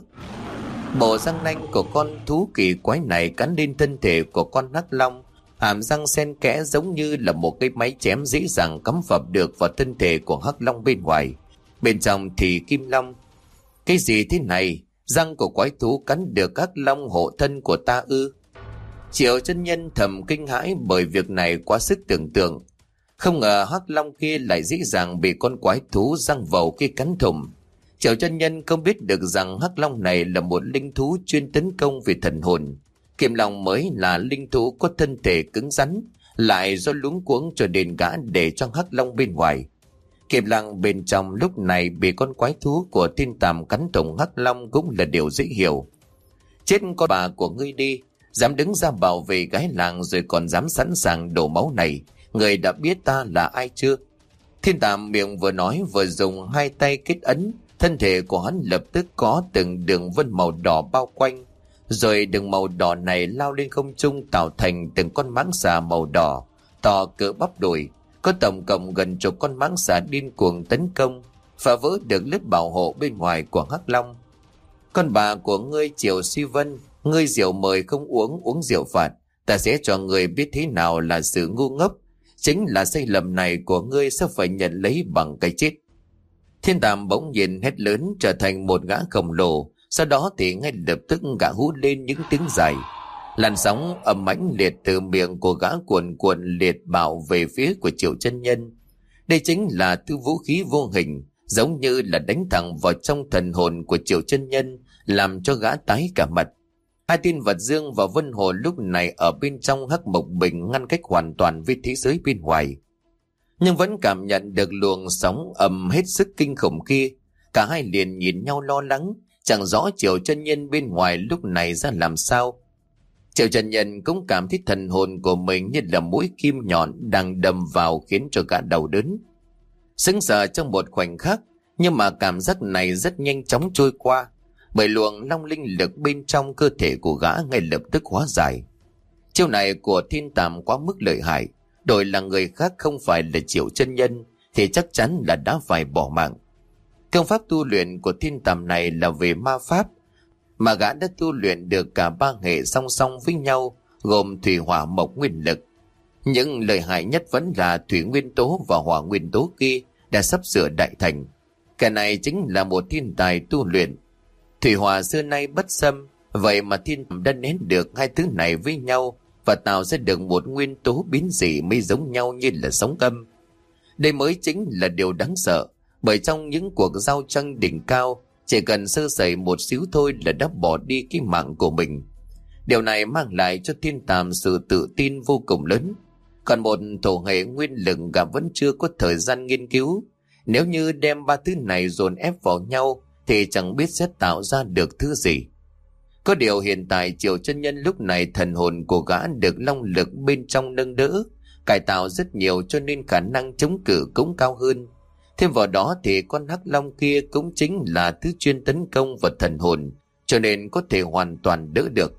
Bộ răng nanh của con thú kỳ quái này cắn lên thân thể của con Hắc Long, hàm răng xen kẽ giống như là một cái máy chém dễ dàng cắm phập được vào thân thể của Hắc Long bên ngoài. Bên trong thì Kim Long. Cái gì thế này? Răng của quái thú cắn được Hắc Long hộ thân của ta ư? Triệu Chân Nhân thầm kinh hãi bởi việc này quá sức tưởng tượng. Không ngờ Hắc Long kia lại dễ dàng bị con quái thú răng vầu kia cắn thủng. Triệu Chân Nhân không biết được rằng Hắc Long này là một linh thú chuyên tấn công về thần hồn. Kim Long mới là linh thú có thân thể cứng rắn, lại do luống cuống cho nên gã để cho Hắc Long bên ngoài. Kim Long bên trong lúc này bị con quái thú của Thiên Tàm cắn thủng Hắc Long cũng là điều dễ hiểu. Chết con bà của ngươi đi, dám đứng ra bảo vệ gái làng rồi còn dám sẵn sàng đổ máu này, người đã biết ta là ai chưa? Thiên Tàm miệng vừa nói vừa dùng hai tay kết ấn, thân thể của hắn lập tức có từng đường vân màu đỏ bao quanh, rồi đường màu đỏ này lao lên không trung tạo thành từng con mãng xà màu đỏ to cỡ bắp đùi. Có tổng cộng gần chục con mãng xà điên cuồng tấn công, phá vỡ được lớp bảo hộ bên ngoài của Hắc Long. Con bà của ngươi Triệu Suy Vân, ngươi rượu mời không uống, uống rượu phạt, ta sẽ cho ngươi biết thế nào là sự ngu ngốc. Chính là sai lầm này của ngươi sẽ phải nhận lấy bằng cái chết. Thiên Tàm bỗng nhiên hét lớn trở thành một gã khổng lồ, sau đó thì ngay lập tức gã hú lên những tiếng dài. Làn sóng ầm mãnh liệt từ miệng của gã cuồn cuộn liệt bạo về phía của Triệu Chân Nhân. Đây chính là thứ vũ khí vô hình, giống như là đánh thẳng vào trong thần hồn của Triệu Chân Nhân, làm cho gã tái cả mặt. Hai tên Vật Dương và Vân Hồ lúc này ở bên trong Hắc Mộc Bình ngăn cách hoàn toàn với thế giới bên ngoài, nhưng vẫn cảm nhận được luồng sóng ầm hết sức kinh khủng kia. Cả hai liền nhìn nhau lo lắng, chẳng rõ Triệu Chân Nhân bên ngoài lúc này ra làm sao. Triệu Chân Nhân cũng cảm thấy thần hồn của mình như là mũi kim nhọn đang đâm vào, khiến cho gã đau đớn. Sững sờ trong một khoảnh khắc, nhưng mà cảm giác này rất nhanh chóng trôi qua, bởi luồng long linh lực bên trong cơ thể của gã ngay lập tức hóa giải. Chiêu này của Thiên Tàm quá mức lợi hại, đổi là người khác không phải là Triệu Chân Nhân thì chắc chắn là đã phải bỏ mạng. Công pháp tu luyện của Thiên Tàm này là về ma pháp, mà gã đã tu luyện được cả ba hệ song song với nhau, gồm thủy hỏa mộc nguyên lực. Nhưng lợi hại nhất vẫn là thủy nguyên tố và hỏa nguyên tố kia đã sắp sửa đại thành. Cái này chính là một thiên tài tu luyện. Thủy hỏa xưa nay bất xâm, vậy mà Thiên Tàm đã nén được hai thứ này với nhau và tạo ra được một nguyên tố biến dị mới giống nhau như là sóng âm. Đây mới chính là điều đáng sợ, bởi trong những cuộc giao tranh đỉnh cao, chỉ cần sơ sẩy một xíu thôi là đã bỏ đi cái mạng của mình. Điều này mang lại cho Thiên Tàm sự tự tin vô cùng lớn. Còn một thổ hệ nguyên lực gã vẫn chưa có thời gian nghiên cứu. Nếu như đem ba thứ này dồn ép vào nhau thì chẳng biết sẽ tạo ra được thứ gì. Có điều hiện tại Triệu Chân Nhân lúc này thần hồn của gã được long lực bên trong nâng đỡ, cải tạo rất nhiều cho nên khả năng chống cự cũng cao hơn. Thêm vào đó thì con Hắc Long kia cũng chính là thứ chuyên tấn công vào thần hồn, cho nên có thể hoàn toàn đỡ được.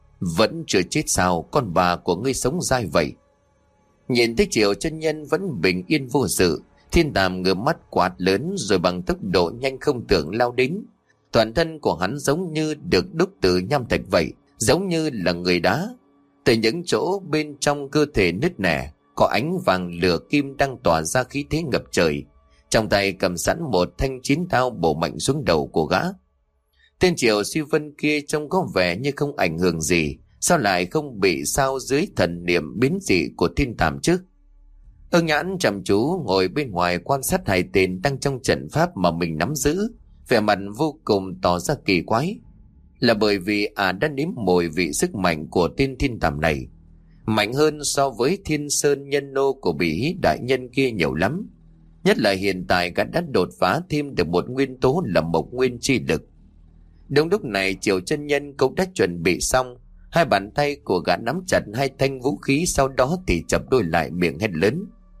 Vẫn chưa chết sao, con bà của ngươi sống dai vậy? Nhìn thấy Triệu Chân Nhân vẫn bình yên vô sự, Thiên Tàm ngửa mắt quát lớn rồi bằng tốc độ nhanh không tưởng lao đến. Toàn thân của hắn giống như được đúc từ nham thạch vậy, giống như là người đá. Từ những chỗ bên trong cơ thể nứt nẻ, có ánh vàng lửa kim đang tỏa ra khí thế ngập trời. Trong tay cầm sẵn một thanh chiến đao bổ mạnh xuống đầu của gã. Tên Triệu Suy Vân kia trông có vẻ như không ảnh hưởng gì, sao lại không bị sao dưới thần niệm biến dị của Thiên Tàm chứ? Ưng Nhãn chăm chú ngồi bên ngoài quan sát hai tên đang trong trận pháp mà mình nắm giữ, vẻ mặt vô cùng tỏ ra kỳ quái. Là bởi vì à đã nếm mùi vị sức mạnh của tên Thiên Tàm này, mạnh hơn so với Thiên Sơn Nhân Nô của Bỉ Hí đại nhân kia nhiều lắm. Nhất là hiện tại gã đã đột phá thêm được một nguyên tố là mộc nguyên chi lực. Đúng lúc này Triệu Chân Nhân cũng đã chuẩn bị xong, hai bàn tay của gã nắm chặt hai thanh vũ khí, sau đó thì chập đôi lại miệng hét lớn: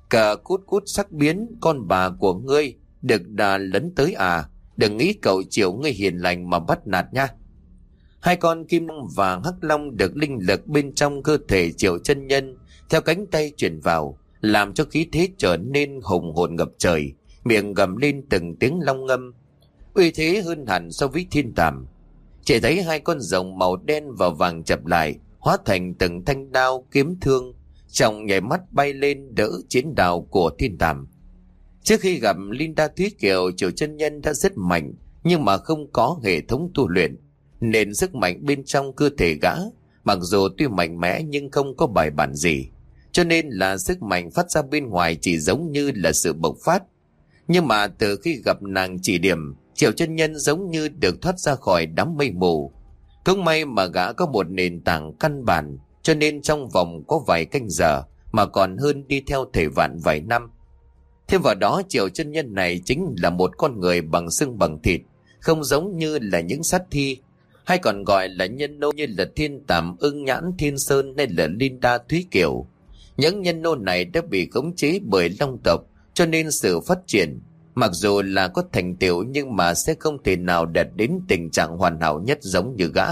Cờ cút cút sắc biến, con bà của ngươi được đà lấn tới à? Đừng nghĩ cậu Triệu ngươi hiền lành mà bắt nạt nha. Hai con kim long và hắc long được linh lực bên trong cơ thể Triệu chân nhân theo cánh tay truyền vào, làm cho khí thế trở nên hùng hồn ngập trời, miệng gầm lên từng tiếng long ngâm, uy thế hơn hẳn so với thiên tàm. Chỉ thấy hai con rồng màu đen và vàng chập lại, hóa thành từng thanh đao kiếm thương, trong nhảy mắt bay lên đỡ chiến đao của thiên tàm. Trước khi gặp Linda Thúy Kiều, Triệu chân nhân đã rất mạnh, nhưng mà không có hệ thống tu luyện, nên sức mạnh bên trong cơ thể gã mặc dù tuy mạnh mẽ nhưng không có bài bản gì, cho nên là sức mạnh phát ra bên ngoài chỉ giống như là sự bộc phát. Nhưng mà từ khi gặp nàng chỉ điểm, Triệu chân nhân giống như được thoát ra khỏi đám mây mù. Cũng may mà gã có một nền tảng căn bản, cho nên trong vòng có vài canh giờ mà còn hơn đi theo thể vạn vài năm. Thêm vào đó, Triệu chân nhân này chính là một con người bằng xương bằng thịt, không giống như là những sát thi hay còn gọi là nhân nô như là thiên tàm, ưng nhãn, thiên sơn hay là Linda Thúy Kiều. Những nhân nô này đã bị khống chế bởi long tộc, cho nên sự phát triển mặc dù là có thành tựu nhưng mà sẽ không thể nào đạt đến tình trạng hoàn hảo nhất giống như gã.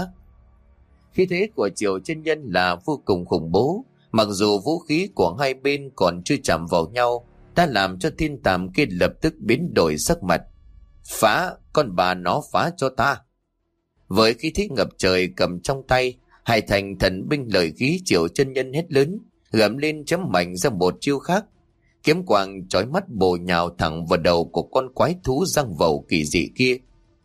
Khí thế của Triệu chân nhân là vô cùng khủng bố, mặc dù vũ khí của hai bên còn chưa chạm vào nhau đã làm cho thiên tàm kia lập tức biến đổi sắc mặt. Phá, con bà nó phá cho ta. Với khí thế ngập trời cầm trong tay, hai thành thần binh lợi khí, Triệu chân nhân hét lớn, gầm lên chấm mạnh ra một chiêu khác. Kiếm quang chói mắt bổ nhào thẳng vào đầu của con quái thú răng vầu kỳ dị kia.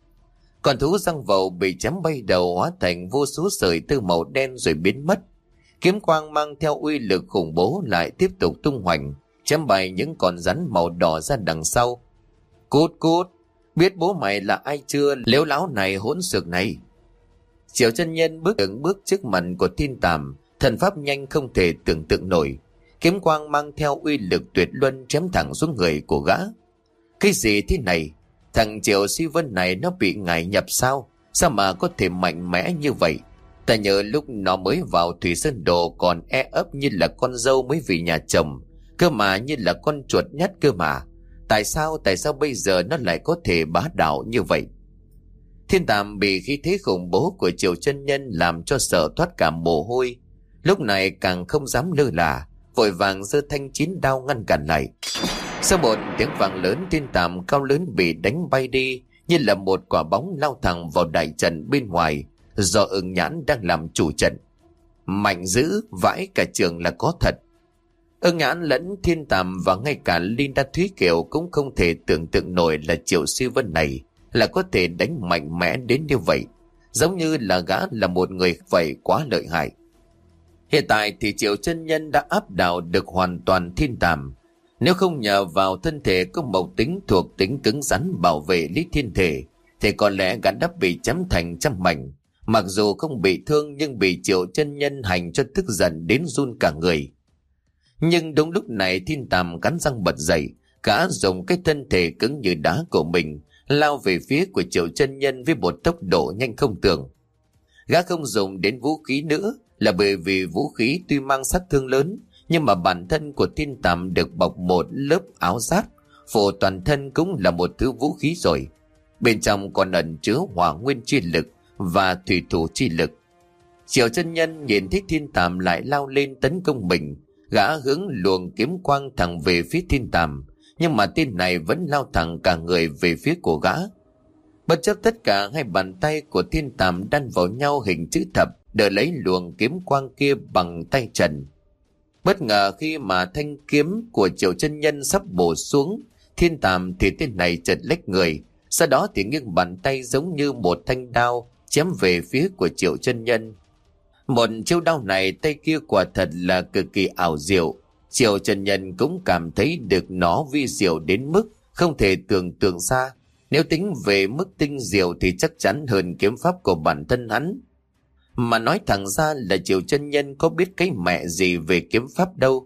Con thú răng vầu bị chém bay đầu, hóa thành vô số sợi tơ màu đen rồi biến mất. Kiếm quang mang theo uy lực khủng bố lại tiếp tục tung hoành, chém bay những con rắn màu đỏ ra đằng sau. Cút cút, biết bố mày là ai chưa, lếu láo này hỗn xược này. Triệu chân nhân bước từng bước trước mặt của thiên tàm, thần pháp nhanh không thể tưởng tượng nổi. Kiếm quang mang theo uy lực tuyệt luân chém thẳng xuống người của gã. Cái gì thế này? Thằng Triệu Si Vân này nó bị ngải nhập sao? Sao mà có thể mạnh mẽ như vậy? Ta nhớ lúc nó mới vào Thủy Sơn Đồ còn e ấp như là con dâu mới về nhà chồng, cơ mà như là con chuột nhắt cơ mà. Tại sao, tại sao bây giờ nó lại có thể bá đạo như vậy? Thiên tàm bị khí thế khủng bố của Triệu chân nhân làm cho sợ thoát cả mồ hôi. Lúc này càng không dám lơ là, vội vàng giơ thanh chín đao ngăn cản lại. Sau một tiếng vang lớn, thiên tàm cao lớn bị đánh bay đi, như là một quả bóng lao thẳng vào đại trận bên ngoài, do ưng nhãn đang làm chủ trận. Mạnh dữ, vãi cả trường là có thật. Ưng nhãn lẫn thiên tàm và ngay cả Linda Thúy Kiều cũng không thể tưởng tượng nổi là Triệu Si Vân này là có thể đánh mạnh mẽ đến như vậy, giống như là gã là một người vậy quá lợi hại. Hiện tại thì Triệu chân nhân đã áp đảo được hoàn toàn thiên tàm. Nếu không nhờ vào thân thể có mộc tính thuộc tính cứng rắn bảo vệ lý thiên thể, thì có lẽ gã đã bị chém thành trăm mảnh. Mặc dù không bị thương nhưng bị Triệu chân nhân hành cho tức giận đến run cả người. Nhưng đúng lúc này thiên tàm cắn răng bật dậy, gã dùng cái thân thể cứng như đá của mình lao về phía của Triệu chân nhân với một tốc độ nhanh không tưởng. Gã không dùng đến vũ khí nữa là bởi vì vũ khí tuy mang sát thương lớn, nhưng mà bản thân của thiên tàm được bọc một lớp áo giáp, phủ toàn thân cũng là một thứ vũ khí rồi. Bên trong còn ẩn chứa hỏa nguyên chi lực và thủy thủ chi lực. Triệu chân nhân nhìn thấy thiên tàm lại lao lên tấn công mình, gã hướng luồng kiếm quang thẳng về phía thiên tàm, nhưng mà tên này vẫn lao thẳng cả người về phía của gã. Bất chấp tất cả, hai bàn tay của thiên tàm đan vào nhau hình chữ thập, đỡ lấy luồng kiếm quang kia bằng tay trần. Bất ngờ khi mà thanh kiếm của Triệu chân nhân sắp bổ xuống thiên tàm thì tên này chợt lách người, sau đó thì nghiêng bàn tay giống như một thanh đao chém về phía của Triệu chân nhân. Một chiêu đao này tay kia quả thật là cực kỳ ảo diệu. Triệu chân nhân cũng cảm thấy được nó vi diệu đến mức không thể tưởng tượng ra. Nếu tính về mức tinh diệu thì chắc chắn hơn kiếm pháp của bản thân hắn. Mà nói thẳng ra là Triệu chân nhân có biết cái mẹ gì về kiếm pháp đâu.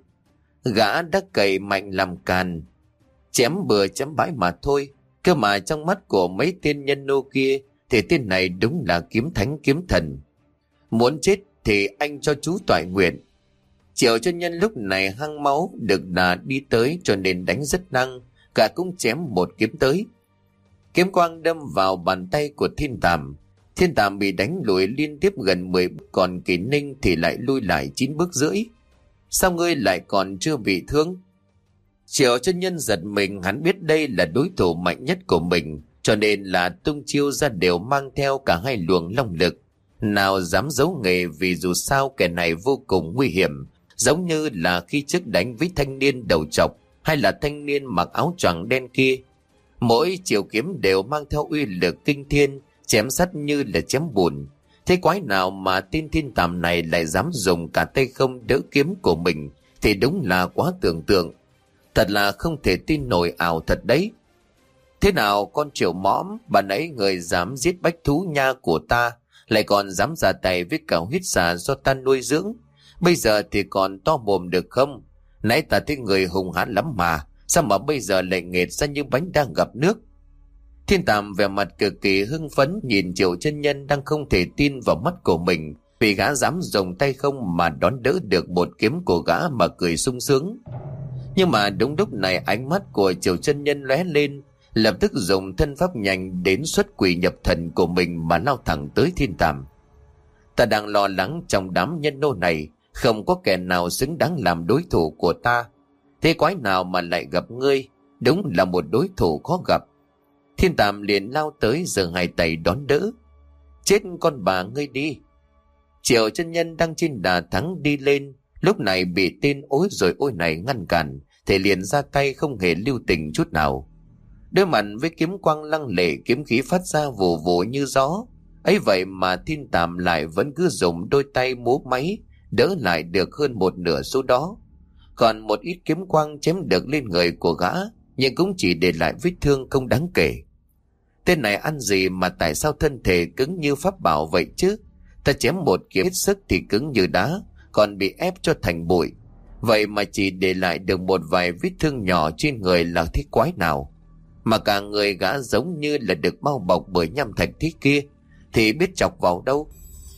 Gã đã cày mạnh làm càn, chém bừa chém bãi mà thôi. Cơ mà trong mắt của mấy tên nhân nô kia thì tên này đúng là kiếm thánh kiếm thần. Muốn chết thì anh cho chú toại nguyện. Triệu chân nhân lúc này hăng máu được đà đi tới cho nên đánh rất năng, cả cũng chém một kiếm tới. Kiếm quang đâm vào bàn tay của Thiên Tàm. Thiên Tàm bị đánh lùi liên tiếp gần mười bước, còn Kỳ Ninh thì lại lui lại chín bước rưỡi. Sao ngươi lại còn chưa bị thương? Triệu chân nhân giật mình, hắn biết đây là đối thủ mạnh nhất của mình, cho nên là tung chiêu ra đều mang theo cả hai luồng long lực. Nào dám giấu nghề, vì dù sao kẻ này vô cùng nguy hiểm, giống như là khi trước đánh với thanh niên đầu trọc hay là thanh niên mặc áo choàng đen kia. Mỗi chiều kiếm đều mang theo uy lực kinh thiên, chém sắt như là chém bùn. Thế quái nào mà tên Thiên Tàm này lại dám dùng cả tay không đỡ kiếm của mình, thì đúng là quá tưởng tượng. Thật là không thể tin nổi, ảo thật đấy. Thế nào con Triệu mõm, bà nãy người dám giết bách thú nha của ta, lại còn dám ra tay với cả huyết xà do ta nuôi dưỡng. Bây giờ thì còn to mồm được không? Nãy ta thấy người hùng hãn lắm mà, sao mà bây giờ lại nghệt ra như bánh đang gặp nước? Thiên Tàm vẻ mặt cực kỳ hưng phấn nhìn Triệu chân nhân đang không thể tin vào mắt của mình, vì gã dám dùng tay không mà đón đỡ được một kiếm của gã mà cười sung sướng. Nhưng mà đúng lúc này ánh mắt của Triệu chân nhân lóe lên, lập tức dùng thân pháp nhanh đến xuất quỷ nhập thần của mình mà lao thẳng tới Thiên Tàm. Ta đang lo lắng trong đám nhân nô này không có kẻ nào xứng đáng làm đối thủ của ta. Thế quái nào mà lại gặp ngươi, đúng là một đối thủ khó gặp. Thiên Tàm liền lao tới giơ hai tay đón đỡ. Chết con bà ngươi đi! Triệu chân nhân đang trên đà thắng đi lên, lúc này bị tên ối rồi ôi này ngăn cản, thì liền ra tay không hề lưu tình chút nào. Đối mặt với kiếm quang lăng lệ, kiếm khí phát ra vù vù như gió. Ấy vậy mà Thiên Tàm lại vẫn cứ dùng đôi tay múa máy đỡ lại được hơn một nửa số đó. Còn một ít kiếm quang chém được lên người của gã, nhưng cũng chỉ để lại vết thương không đáng kể. Tên này ăn gì mà tại sao thân thể cứng như pháp bảo vậy chứ? Ta chém một kiếm hết sức thì cứng như đá, còn bị ép cho thành bụi. Vậy mà chỉ để lại được một vài vết thương nhỏ trên người là thế quái nào? Mà cả người gã giống như là được bao bọc bởi nham thạch thế kia, thì biết chọc vào đâu.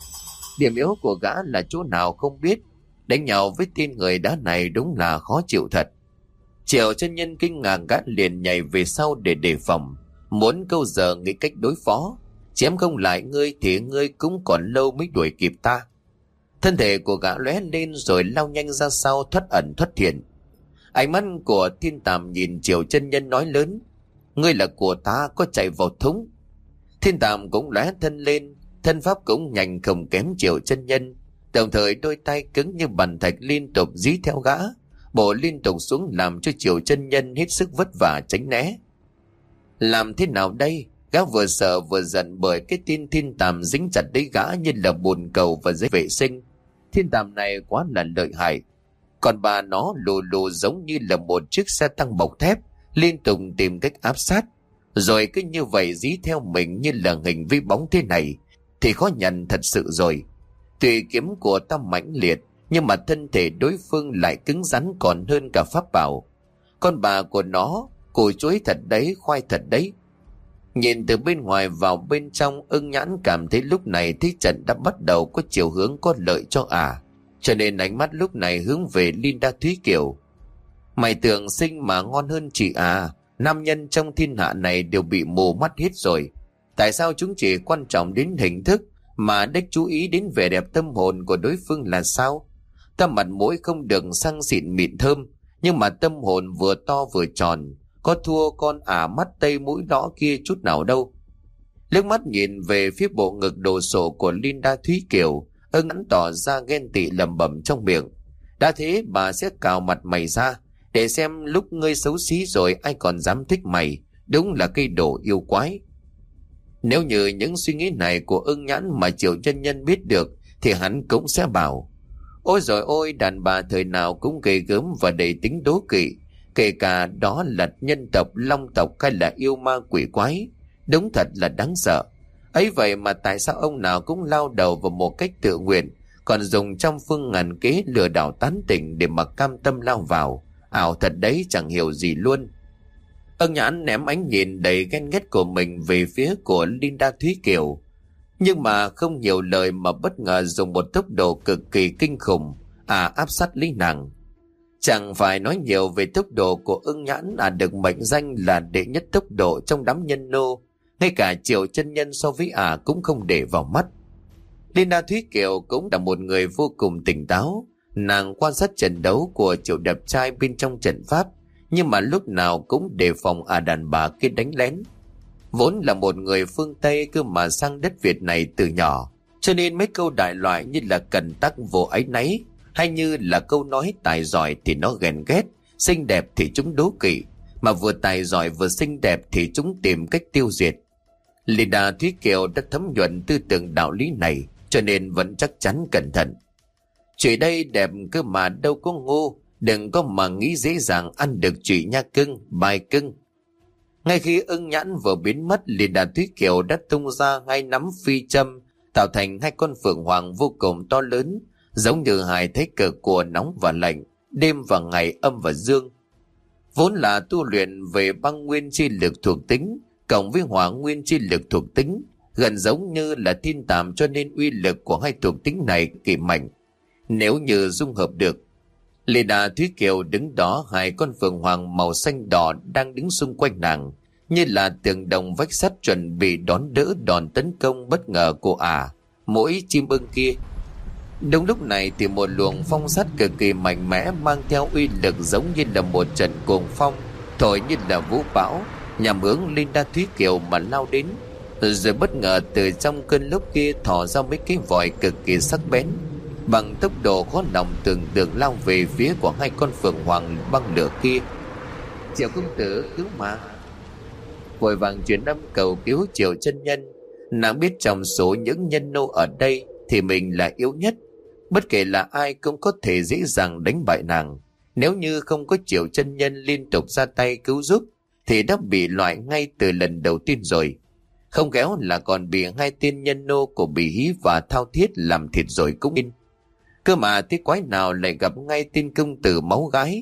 Điểm yếu của gã là chỗ nào không biết, đánh nhau với tên người đá này đúng là khó chịu thật. Triệu chân nhân kinh ngạc, gã liền nhảy về sau để đề phòng, muốn câu giờ nghĩ cách đối phó. Chém không lại ngươi thì ngươi cũng còn lâu mới đuổi kịp ta. Thân thể của gã lóe lên rồi lao nhanh ra sau, thoát ẩn thoát hiện. Ánh mắt của Thiên Tàm nhìn Triệu chân nhân nói lớn: ngươi là của ta, có chạy vào thúng. Thiên Tàm cũng lóe thân lên, thân pháp cũng nhanh không kém Triệu chân nhân, đồng thời đôi tay cứng như bàn thạch liên tục dí theo gã, bổ liên tục xuống làm cho Triệu chân nhân hết sức vất vả tránh né. Làm thế nào đây? Gã vừa sợ vừa giận bởi cái tin Thiên Tàm dính chặt lấy gã như là bồn cầu và giấy vệ sinh. Thiên Tàm này quá là lợi hại, còn bà nó lù lù giống như là một chiếc xe tăng bọc thép, liên tục tìm cách áp sát, rồi cứ như vậy dí theo mình như là hình với bóng thế này thì khó nhận thật sự rồi. Tuy kiếm của ta mãnh liệt, nhưng mà thân thể đối phương lại cứng rắn còn hơn cả pháp bảo. Con bà của nó cùi chuối thật đấy, khoai thật đấy. Nhìn từ bên ngoài vào bên trong, Ưng Nhãn cảm thấy lúc này thế trận đã bắt đầu có chiều hướng có lợi cho ả, à, cho nên ánh mắt lúc này hướng về Linda Thúy Kiều. Mày tưởng xinh mà ngon hơn chị à? Nam nhân trong thiên hạ này đều bị mù mắt hết rồi. Tại sao chúng chỉ quan trọng đến hình thức mà đếch chú ý đến vẻ đẹp tâm hồn của đối phương là sao? Ta mặt mũi không được sang xịn mịn thơm, nhưng mà tâm hồn vừa to vừa tròn, có thua con ả mắt tây mũi lõ kia chút nào đâu. Liếc mắt nhìn về phía bộ ngực đồ sộ của Linda Thúy Kiều, Ưng Nhãn tỏ ra ghen tị lẩm bẩm trong miệng: đã thế bà sẽ cào mặt mày ra, để xem lúc ngươi xấu xí rồi ai còn dám thích mày. Đúng là cây đồ yêu quái. Nếu như những suy nghĩ này của Ưng Nhãn mà Triệu chân nhân biết được thì hắn cũng sẽ bảo: ôi rồi ôi, đàn bà thời nào cũng ghê gớm và đầy tính đố kỵ, kể cả đó là nhân tộc, long tộc hay là yêu ma quỷ quái. Đúng thật là đáng sợ. Ấy vậy mà tại sao ông nào cũng lao đầu vào một cách tự nguyện, còn dùng trăm phương ngàn kế lừa đảo tán tỉnh để mà cam tâm lao vào. Ảo thật đấy, chẳng hiểu gì luôn. Ưng Nhãn ném ánh nhìn đầy ghen ghét của mình về phía của Linda Thúy Kiều, nhưng mà không nhiều lời mà bất ngờ dùng một tốc độ cực kỳ kinh khủng, à áp sát lấy nàng. Chẳng phải nói nhiều về tốc độ của Ưng Nhãn, à được mệnh danh là đệ nhất tốc độ trong đám nhân nô. Ngay cả Triệu chân nhân so với ả cũng không để vào mắt. Linda Thúy Kiều cũng là một người vô cùng tỉnh táo. Nàng quan sát trận đấu của Triệu đẹp trai bên trong trận pháp, nhưng mà lúc nào cũng đề phòng ả đàn bà kia đánh lén. Vốn là một người phương Tây cơ mà sang đất Việt này từ nhỏ, cho nên mấy câu đại loại như là cần tắc vô áy náy, hay như là câu nói tài giỏi thì nó ghen ghét, xinh đẹp thì chúng đố kỵ, mà vừa tài giỏi vừa xinh đẹp thì chúng tìm cách tiêu diệt. Linda Thúy Kiều đã thấm nhuần tư tưởng đạo lý này, cho nên vẫn chắc chắn cẩn thận. Chuyện đây đẹp cơ mà đâu có ngu, đừng có mà nghĩ dễ dàng ăn được chuyện nha cưng, bài cưng. Ngay khi Ưng Nhãn vừa biến mất, Linda Thúy Kiều đã tung ra hai nắm phi châm, tạo thành hai con phượng hoàng vô cùng to lớn, giống như hai thế cực của nóng và lạnh, đêm và ngày, âm và dương. Vốn là tu luyện về băng nguyên chi lực thuộc tính, cộng với hỏa nguyên chi lực thuộc tính, gần giống như là thiên tàm, cho nên uy lực của hai thuộc tính này kỳ mạnh. Nếu như dung hợp được, Linda Thúy Kiều đứng đó, hai con phượng hoàng màu xanh đỏ đang đứng xung quanh nàng, như là tường đồng vách sắt chuẩn bị đón đỡ đòn tấn công bất ngờ của ả, mỗi chim ưng kia. Đúng lúc này thì một luồng phong sắt cực kỳ mạnh mẽ mang theo uy lực giống như là một trận cuồng phong, thổi như là vũ bão, nhằm hướng Linda Thúy Kiều mà lao đến. Rồi bất ngờ từ trong cơn lốc kia thò ra mấy cái vòi cực kỳ sắc bén, bằng tốc độ khó lòng tưởng tượng lao về phía của hai con phượng hoàng băng lửa kia. Triệu công tử cứu mà! Vội vàng truyền âm cầu cứu Triệu chân nhân. Nàng biết trong số những nhân nô ở đây thì mình là yếu nhất, bất kể là ai cũng có thể dễ dàng đánh bại nàng. Nếu như không có Triệu chân nhân liên tục ra tay cứu giúp thì đã bị loại ngay từ lần đầu tiên rồi. Không khéo là còn bị hai tên nhân nô của Bỉ Hí và Thao Thiết làm thịt rồi cũng in. Cơ mà thế quái nào lại gặp ngay tên công tử máu gái.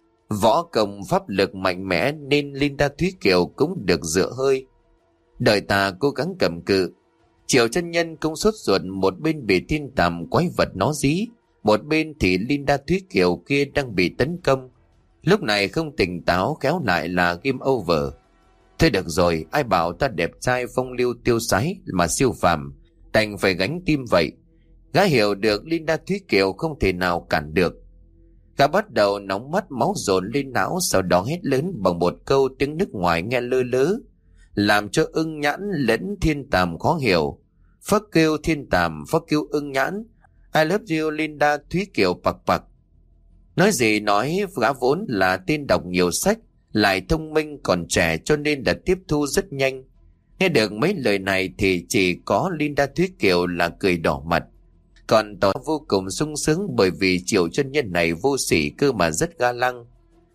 Võ công pháp lực mạnh mẽ nên Linda Thúy Kiều cũng được dựa hơi. Đời ta cố gắng cầm cự, Triệu chân nhân cũng sốt ruột, một bên bị thiên tàm quái vật nó dí, một bên thì Linda Thúy Kiều kia đang bị tấn công. Lúc này không tỉnh táo khéo lại là game over. Thôi được rồi, ai bảo ta đẹp trai phong lưu tiêu sái mà siêu phàm, đành phải gánh tim vậy. Gã hiểu được Linda Thúy Kiều không thể nào cản được. Gã bắt đầu nóng mắt, máu dồn lên não, sau đó hét lớn bằng một câu tiếng nước ngoài nghe lơ lớ, làm cho Ưng Nhãn lẫn thiên tàm khó hiểu. Fuck you thiên tàm, fuck you Ưng Nhãn, I love you Linda Thúy Kiều bạc bạc. Nói gì nói, gã vốn là tên đọc nhiều sách, lại thông minh còn trẻ, cho nên đã tiếp thu rất nhanh. Nghe được mấy lời này thì chỉ có Linda Thúy Kiều là cười đỏ mặt, còn tỏ vô cùng sung sướng, bởi vì Triệu chân nhân này vô sỉ cơ mà rất ga lăng.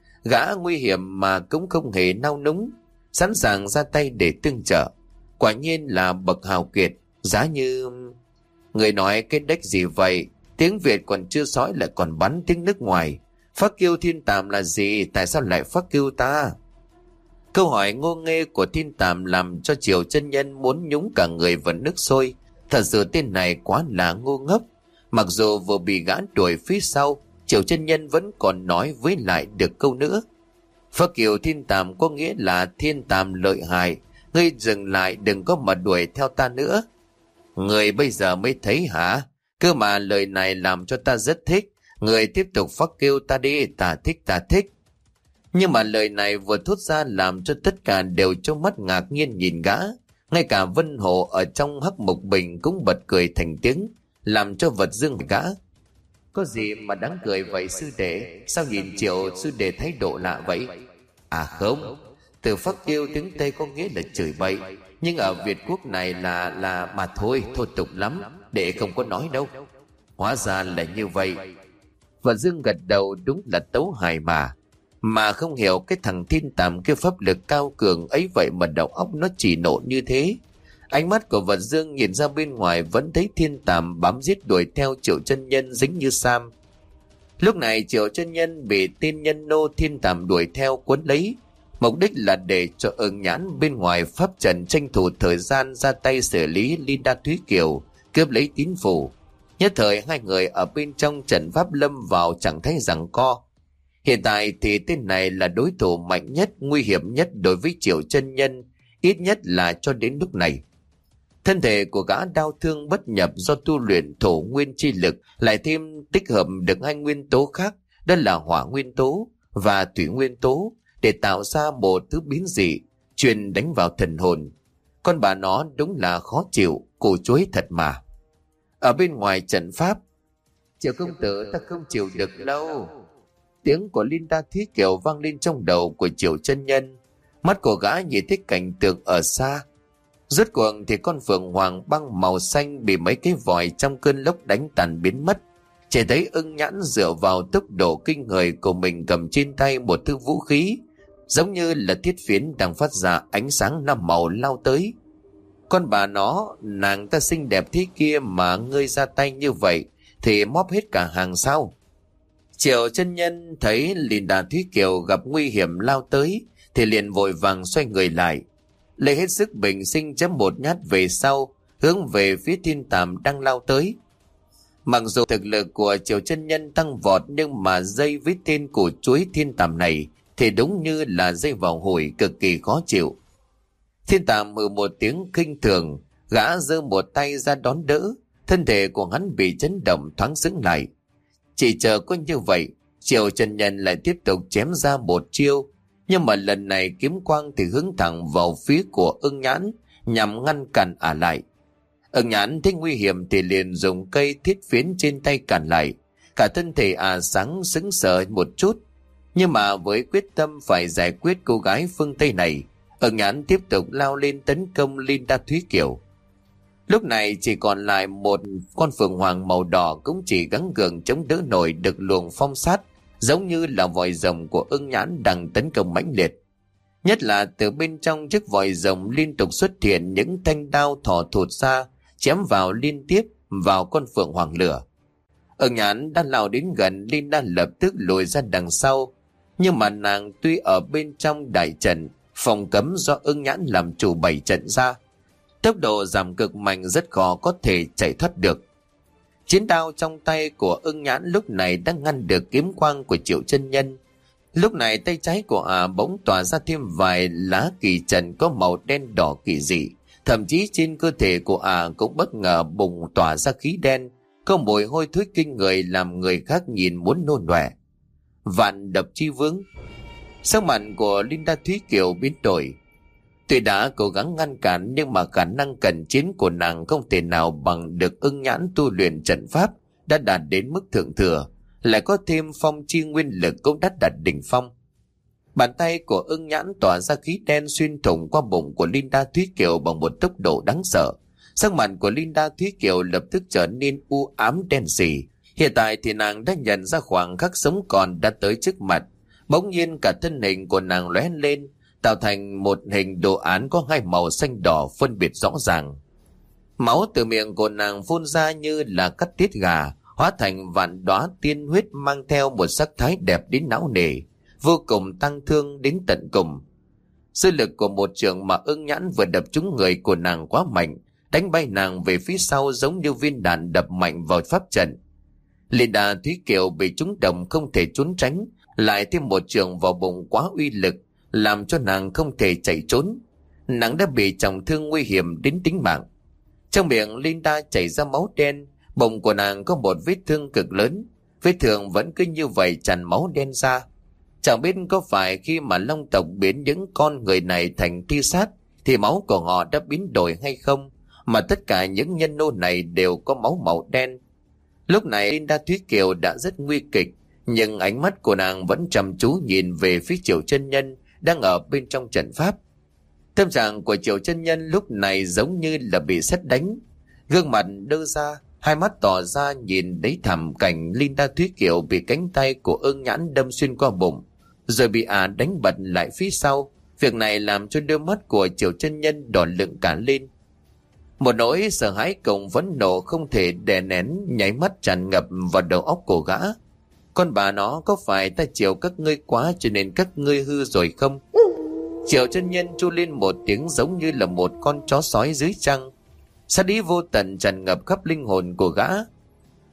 Gã nguy hiểm mà cũng không hề nao núng, sẵn sàng ra tay để tương trợ. Quả nhiên là bậc hào kiệt. Giá như... Người nói cái đếch gì vậy? Tiếng Việt còn chưa sói lại còn bắn tiếng nước ngoài. Fuck you thiên tàm là gì? Tại sao lại fuck you ta? Câu hỏi ngô nghê của thiên tàm làm cho Triệu chân nhân muốn nhúng cả người vào nước sôi. Thật sự tên này quá là ngu ngốc. Mặc dù vừa bị gã đuổi phía sau, Triệu chân nhân vẫn còn nói với lại được câu nữa. Fuck you thiên tàm có nghĩa là thiên tàm lợi hại, ngươi dừng lại, đừng có mà đuổi theo ta nữa. Người bây giờ mới thấy hả? Cơ mà lời này làm cho ta rất thích. Người tiếp tục fuck you ta đi, ta thích ta thích. Nhưng mà lời này vừa thốt ra làm cho tất cả đều trong mắt ngạc nhiên nhìn gã. Ngay cả Vân Hồ ở trong hắc mục bình cũng bật cười thành tiếng, làm cho Vật Dương gã. Có gì mà đáng cười vậy sư đệ? Sao nhìn Triệu sư đệ thái độ lạ vậy? À không, từ fuck you tiếng Tây có nghĩa là chửi bậy, nhưng ở Việt Quốc này là là mà thôi, thô tục lắm, đệ không có nói đâu. Hóa ra là như vậy. Vật Dương gật đầu, đúng là tấu hài mà. Mà không hiểu cái thằng thiên tàm kia pháp lực cao cường ấy vậy mà đầu óc nó chỉ nổ như thế. Ánh mắt của Vật Dương nhìn ra bên ngoài vẫn thấy thiên tàm bám giết đuổi theo Triệu chân nhân dính như sam. Lúc này Triệu chân nhân bị tên nhân nô thiên tàm đuổi theo cuốn lấy, mục đích là để cho Ưng Nhãn bên ngoài pháp trận tranh thủ thời gian ra tay xử lý Linda Thúy Kiều, cướp lấy tín phủ. Nhất thời hai người ở bên trong trận pháp lâm vào chẳng thấy giằng co. Hiện tại thì tên này là đối thủ mạnh nhất, nguy hiểm nhất đối với Triệu Chân Nhân, ít nhất là cho đến lúc này. Thân thể của gã đau thương bất nhập do tu luyện thổ nguyên chi lực, lại thêm tích hợp được hai nguyên tố khác, đó là hỏa nguyên tố và thủy nguyên tố, để tạo ra một thứ biến dị, truyền đánh vào thần hồn. Con bà nó đúng là khó chịu, củ chuối thật mà. Ở bên ngoài trận pháp, Triệu công tử, ta không chịu được lâu. Tiếng của Linda Thúy Kiều vang lên trong đầu của Triệu Chân Nhân. Mắt của gã nhìn thấy cảnh tượng ở xa. Rốt cuộc thì con phượng hoàng băng màu xanh bị mấy cái vòi trong cơn lốc đánh tàn biến mất. Chỉ thấy Ưng Nhãn dựa vào tốc độ kinh người của mình cầm trên tay một thứ vũ khí, giống như là thiết phiến đang phát ra ánh sáng năm màu lao tới. Con bà nó, nàng ta xinh đẹp thế kia mà ngươi ra tay như vậy thì móp hết cả hàng sao? Triệu Chân Nhân thấy Linda Thúy Kiều gặp nguy hiểm lao tới thì liền vội vàng xoay người lại, lấy hết sức bình sinh chấm một nhát về sau, hướng về phía thiên tàm đang lao tới. Mặc dù thực lực của Triệu Chân Nhân tăng vọt, nhưng mà dây với tên củ chuối thiên tàm này thì đúng như là dây vào hủi, cực kỳ khó chịu. Thiên tàm hừ một tiếng khinh thường, gã giơ một tay ra đón đỡ, thân thể của hắn bị chấn động thoáng sững lại. Chỉ chờ có như vậy, Triệu Chân Nhân lại tiếp tục chém ra một chiêu, nhưng mà lần này kiếm quang thì hướng thẳng vào phía của Ưng Nhãn, nhằm ngăn cản ả lại. Ưng Nhãn thấy nguy hiểm thì liền dùng cây thiết phiến trên tay cản lại. Cả thân thể ả sáng sững sờ một chút, nhưng mà với quyết tâm phải giải quyết cô gái phương Tây này, Ưng Nhãn tiếp tục lao lên tấn công Linda Thúy Kiều. Lúc này chỉ còn lại một con phượng hoàng màu đỏ, cũng chỉ gắng gượng chống đỡ nổi được luồng phong sát, giống như là vòi rồng của Ưng Nhãn đang tấn công mãnh liệt. Nhất là từ bên trong chiếc vòi rồng liên tục xuất hiện những thanh đao thò thụt ra, chém vào liên tiếp vào con phượng hoàng lửa. Ưng Nhãn đã lao đến gần, Linda lập tức lùi ra đằng sau, nhưng mà nàng tuy ở bên trong đại trận phòng cấm do Ưng Nhãn làm chủ bày trận ra, tốc độ giảm cực mạnh, rất khó có thể chạy thoát được. Chiến đao trong tay của Ưng Nhãn lúc này đang ngăn được kiếm quang của Triệu Chân Nhân. Lúc này tay trái của ả bỗng tỏa ra thêm vài lá kỳ trần có màu đen đỏ kỳ dị, thậm chí trên cơ thể của ả cũng bất ngờ bùng tỏa ra khí đen, có mùi hôi thối kinh người làm người khác nhìn muốn nôn ọe. Vạn độc chi vướng. Sắc mặt của Linda Thúy Kiều biến đổi. Tuy đã cố gắng ngăn cản, nhưng mà khả năng cận chiến của nàng không thể nào bằng được Ưng Nhãn tu luyện trận pháp đã đạt đến mức thượng thừa, lại có thêm phong chi nguyên lực cũng đã đạt đỉnh phong. Bàn tay của Ưng Nhãn tỏa ra khí đen xuyên thủng qua bụng của Linda Thúy Kiều bằng một tốc độ đáng sợ. Sắc mặt của Linda Thúy Kiều lập tức trở nên u ám đen sì. Hiện tại thì nàng đã nhận ra khoảng khắc sống còn đã tới trước mặt. Bỗng nhiên cả thân hình của nàng lóe lên, tạo thành một hình đồ án có hai màu xanh đỏ phân biệt rõ ràng. Máu từ miệng của nàng phun ra như là cắt tiết gà, hóa thành vạn đóa tiên huyết mang theo một sắc thái đẹp đến não nề, vô cùng tăng thương đến tận cùng. Sư lực của một trường mà Ưng Nhãn vừa đập trúng người của nàng quá mạnh, đánh bay nàng về phía sau giống như viên đạn đập mạnh vào pháp trận. Linda Thúy Kiều bị trúng độc không thể trốn tránh, lại thêm một trường vào bụng quá uy lực, làm cho nàng không thể chạy trốn. Nàng đã bị trọng thương nguy hiểm đến tính mạng. Trong miệng Linda chảy ra máu đen, bụng của nàng có một vết thương cực lớn, vết thương vẫn cứ như vậy tràn máu đen ra. Chẳng biết có phải khi mà long tộc biến những con người này thành thi sát thì máu của họ đã biến đổi hay không, mà tất cả những nhân nô này đều có máu màu đen. Lúc này Linda Thúy Kiều đã rất nguy kịch, nhưng ánh mắt của nàng vẫn chăm chú nhìn về phía Triệu Chân Nhân đang ở bên trong trận pháp. Tâm trạng của Triệu Chân Nhân lúc này giống như là bị sét đánh, gương mặt đơ ra, hai mắt tỏ ra nhìn thấy thảm cảnh Linda Thúy Kiều bị cánh tay của Ưng Nhãn đâm xuyên qua bụng, rồi bị ả đánh bật lại phía sau. Việc này làm cho đôi mắt của Triệu Chân Nhân đỏ lựng cả lên. Một nỗi sợ hãi cùng phẫn nộ không thể đè nén nháy mắt tràn ngập vào đầu óc của gã. Con bà nó, có phải ta chiều các ngươi quá cho nên các ngươi hư rồi không? Triệu Chân Nhân chu lên một tiếng giống như là một con chó sói dưới trăng. Sát ý vô tận tràn ngập khắp linh hồn của gã.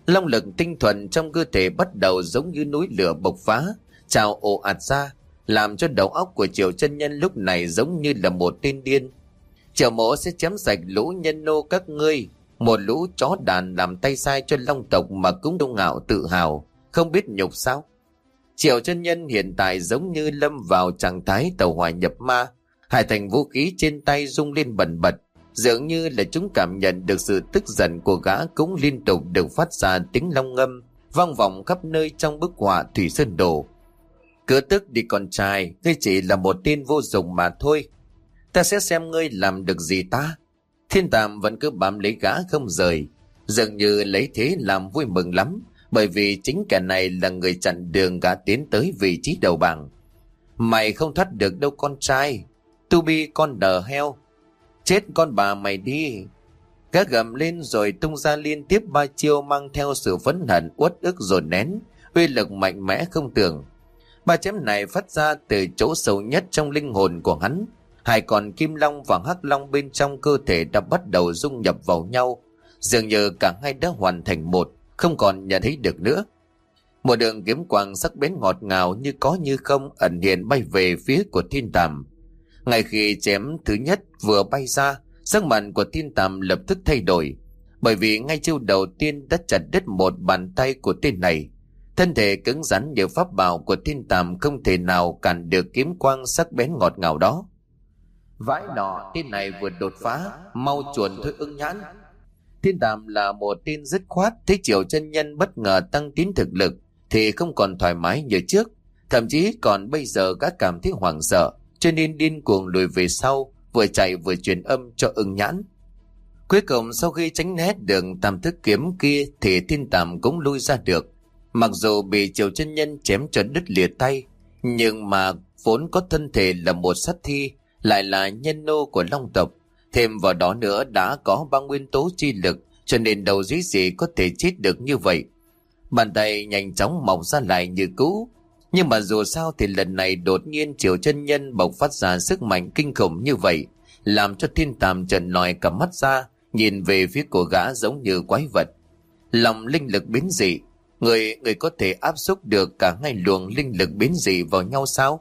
Long lực tinh thuần trong cơ thể bắt đầu giống như núi lửa bộc phá, trào ồ ạt ra, làm cho đầu óc của Triệu chân nhân lúc này giống như là một tên điên. Triệu mỗ sẽ chém sạch lũ nhân nô các ngươi, một lũ chó đàn làm tay sai cho Long tộc mà cũng đông ngạo tự hào, không biết nhục sao? Triệu chân nhân hiện tại giống như lâm vào trạng thái tàu hỏa nhập ma, hai thành vũ khí trên tay rung lên bần bật, dường như là chúng cảm nhận được sự tức giận của gã, cũng liên tục được phát ra tiếng long ngâm vang vọng khắp nơi trong bức họa Thủy Sơn Đồ. Cứ tức đi con trai, ngươi chỉ là một tên vô dụng mà thôi. Ta sẽ xem ngươi làm được gì ta. Thiên Tàm vẫn cứ bám lấy gã không rời, dường như lấy thế làm vui mừng lắm, bởi vì chính kẻ này là người chặn đường gã tiến tới vị trí đầu bảng. Mày không thoát được đâu con trai, tu bi con đờ heo, chết con bà mày đi. Gã gầm lên rồi tung ra liên tiếp ba chiêu mang theo sự phẫn hận uất ức dồn nén, uy lực mạnh mẽ không tưởng. Ba chém này phát ra từ chỗ sâu nhất trong linh hồn của hắn. Hai con kim long và hắc long bên trong cơ thể đã bắt đầu dung nhập vào nhau, dường như cả hai đã hoàn thành một, không còn nhận thấy được nữa. Một đường kiếm quang sắc bén ngọt ngào như có như không ẩn hiện bay về phía của Thiên Tàm. Ngay khi chém thứ nhất vừa bay ra, sắc mặt của Thiên Tàm lập tức thay đổi, bởi vì ngay chiêu đầu tiên đã chặt đứt một bàn tay của tên này. Thân thể cứng rắn như pháp bảo của Thiên Tàm không thể nào cản được kiếm quang sắc bén ngọt ngào đó. Vãi nọ, tên này vừa đột phá, mau chuồn thôi ưng nhãn. Thiên Tàm là một tên dứt khoát, thấy Triệu chân nhân bất ngờ tăng tiến thực lực thì không còn thoải mái như trước, thậm chí còn bây giờ gã cảm thấy hoảng sợ, cho nên điên cuồng lùi về sau, vừa chạy vừa truyền âm cho ưng nhãn. Cuối cùng sau khi tránh né đường tam thức kiếm kia thì Thiên Tàm cũng lui ra được. Mặc dù bị Triệu chân nhân chém cho đứt lìa tay, nhưng mà vốn có thân thể là một sát thi, lại là nhân nô của Long tộc, thêm vào đó nữa đã có ba nguyên tố chi lực, cho nên đầu dĩ gì có thể chết được như vậy. Bàn tay nhanh chóng mọc ra lại như cũ, nhưng mà dù sao thì lần này đột nhiên Triệu chân nhân bộc phát ra sức mạnh kinh khủng như vậy, làm cho Thiên Tàm trợn lòi cả mắt ra, nhìn về phía của gã giống như quái vật. Lòng linh lực biến dị, người người có thể áp xúc được cả hai luồng linh lực biến dị vào nhau sao?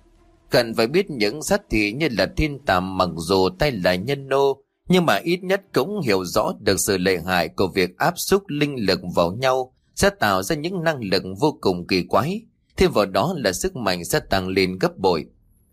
Cần phải biết những sát thị như là Thiên Tàm mặc dù tay là nhân nô, nhưng mà ít nhất cũng hiểu rõ được sự lợi hại của việc áp xúc linh lực vào nhau sẽ tạo ra những năng lực vô cùng kỳ quái, thêm vào đó là sức mạnh sẽ tăng lên gấp bội.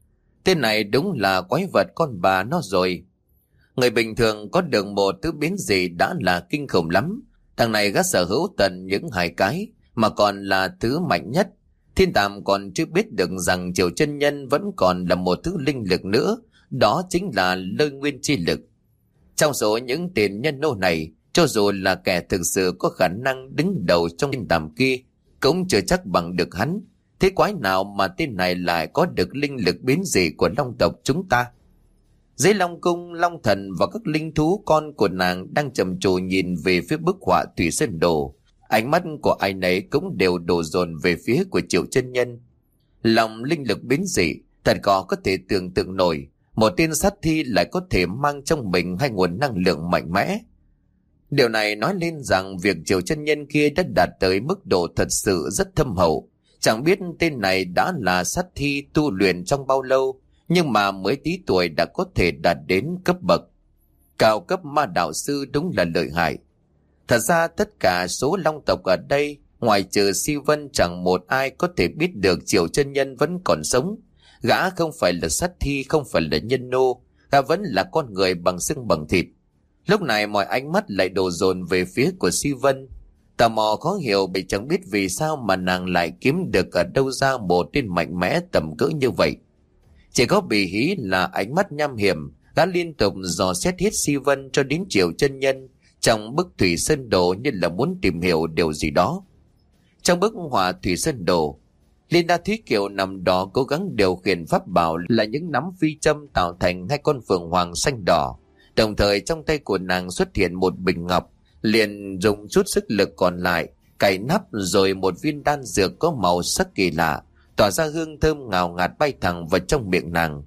Tên này đúng là quái vật con bà nó rồi. Người bình thường có được một thứ biến dị đã là kinh khủng lắm, thằng này gã sở hữu tận những hai cái mà còn là thứ mạnh nhất. Thiên Tàm còn chưa biết được rằng Triệu chân nhân vẫn còn là một thứ linh lực nữa, đó chính là lôi nguyên chi lực. Trong số những tên nhân nô này, cho dù là kẻ thực sự có khả năng đứng đầu trong Thiên Tàm kia, cũng chưa chắc bằng được hắn. Thế quái nào mà tên này lại có được linh lực biến dị của Long tộc chúng ta? Dưới Long cung, Long thần và các linh thú con của nàng đang trầm trồ nhìn về phía bức họa Thủy Sơn Đồ. Ánh mắt của ai nấy cũng đều đổ dồn về phía của Triệu chân nhân. Lòng linh lực biến dị, thật khó có thể tưởng tượng nổi, một tên sát thi lại có thể mang trong mình hai nguồn năng lượng mạnh mẽ. Điều này nói lên rằng việc Triệu chân nhân kia đã đạt tới mức độ thật sự rất thâm hậu. Chẳng biết tên này đã là sát thi tu luyện trong bao lâu, nhưng mà mới tí tuổi đã có thể đạt đến cấp bậc cao cấp ma đạo sư, đúng là lợi hại. Thật ra tất cả số long tộc ở đây, ngoài trừ Si Vân, chẳng một ai có thể biết được Triệu chân nhân vẫn còn sống. Gã không phải là sát thi, không phải là nhân nô, gã vẫn là con người bằng xương bằng thịt. Lúc này mọi ánh mắt lại đổ dồn về phía của Si Vân. Tò mò khó hiểu vì chẳng biết vì sao mà nàng lại kiếm được ở đâu ra một tên mạnh mẽ tầm cỡ như vậy. Chỉ có Bì Hí là ánh mắt nham hiểm, gã liên tục dò xét hết Si Vân cho đến Triệu chân nhân trong bức Thủy Sơn Đồ như là muốn tìm hiểu điều gì đó. Trong bức họa Thủy Sơn Đồ, Liên Đa Thúy Kiều nằm đó cố gắng điều khiển pháp bảo là những nắm phi châm tạo thành hai con phượng hoàng xanh đỏ. Đồng thời trong tay của nàng xuất hiện một bình ngọc, liền dùng chút sức lực còn lại cài nắp, rồi một viên đan dược có màu sắc kỳ lạ tỏa ra hương thơm ngào ngạt bay thẳng vào trong miệng nàng.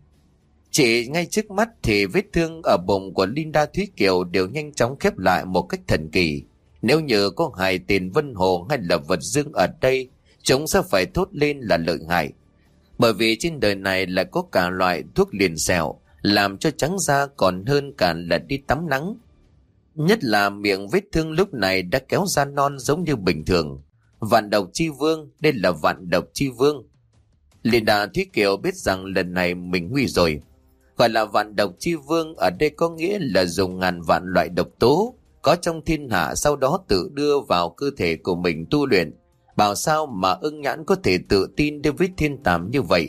Chỉ ngay trước mắt thì vết thương ở bụng của Linda Thúy Kiều đều nhanh chóng khép lại một cách thần kỳ. Nếu như có hai tên Vân Hồ hay là vật dương ở đây, chúng sẽ phải thốt lên là lợi hại. Bởi vì trên đời này lại có cả loại thuốc liền sẹo, làm cho trắng da còn hơn cả là đi tắm nắng. Nhất là miệng vết thương lúc này đã kéo ra non giống như bình thường. Vạn độc chi vương, đây là vạn độc chi vương. Liên Đà Thúy Kiều biết rằng lần này mình nguy rồi. Gọi là vạn độc chi vương ở đây có nghĩa là dùng ngàn vạn loại độc tố có trong thiên hạ, sau đó tự đưa vào cơ thể của mình tu luyện. Bảo sao mà Ưng Nhãn có thể tự tin đối với thiên tàm như vậy.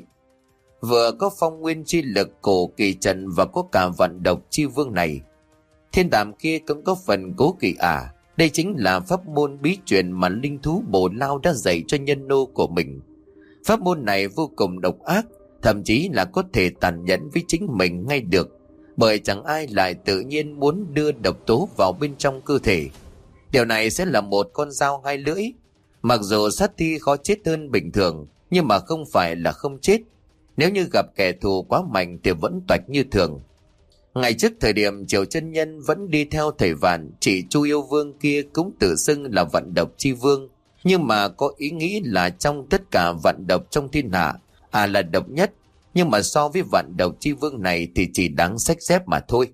Vừa có phong nguyên chi lực cổ kỳ trần và có cả vạn độc chi vương này. Thiên tàm kia cũng có phần cố kỵ à. Đây chính là pháp môn bí truyền mà linh thú Bồ Lao đã dạy cho nhân nô của mình. Pháp môn này vô cùng độc ác, thậm chí là có thể tàn nhẫn với chính mình ngay được, bởi chẳng ai lại tự nhiên muốn đưa độc tố vào bên trong cơ thể. Điều này sẽ là một con dao hai lưỡi. Mặc dù sát thi khó chết hơn bình thường, nhưng mà không phải là không chết. Nếu như gặp kẻ thù quá mạnh thì vẫn toạch như thường. Ngày trước thời điểm Triều Chân Nhân vẫn đi theo thầy Vạn, chỉ Chu Yêu Vương kia cũng tự xưng là vạn độc chi vương, nhưng mà có ý nghĩ là trong tất cả vạn độc trong thiên hạ, à là độc nhất, nhưng mà so với vạn độc chi vương này thì chỉ đáng xách dép mà thôi.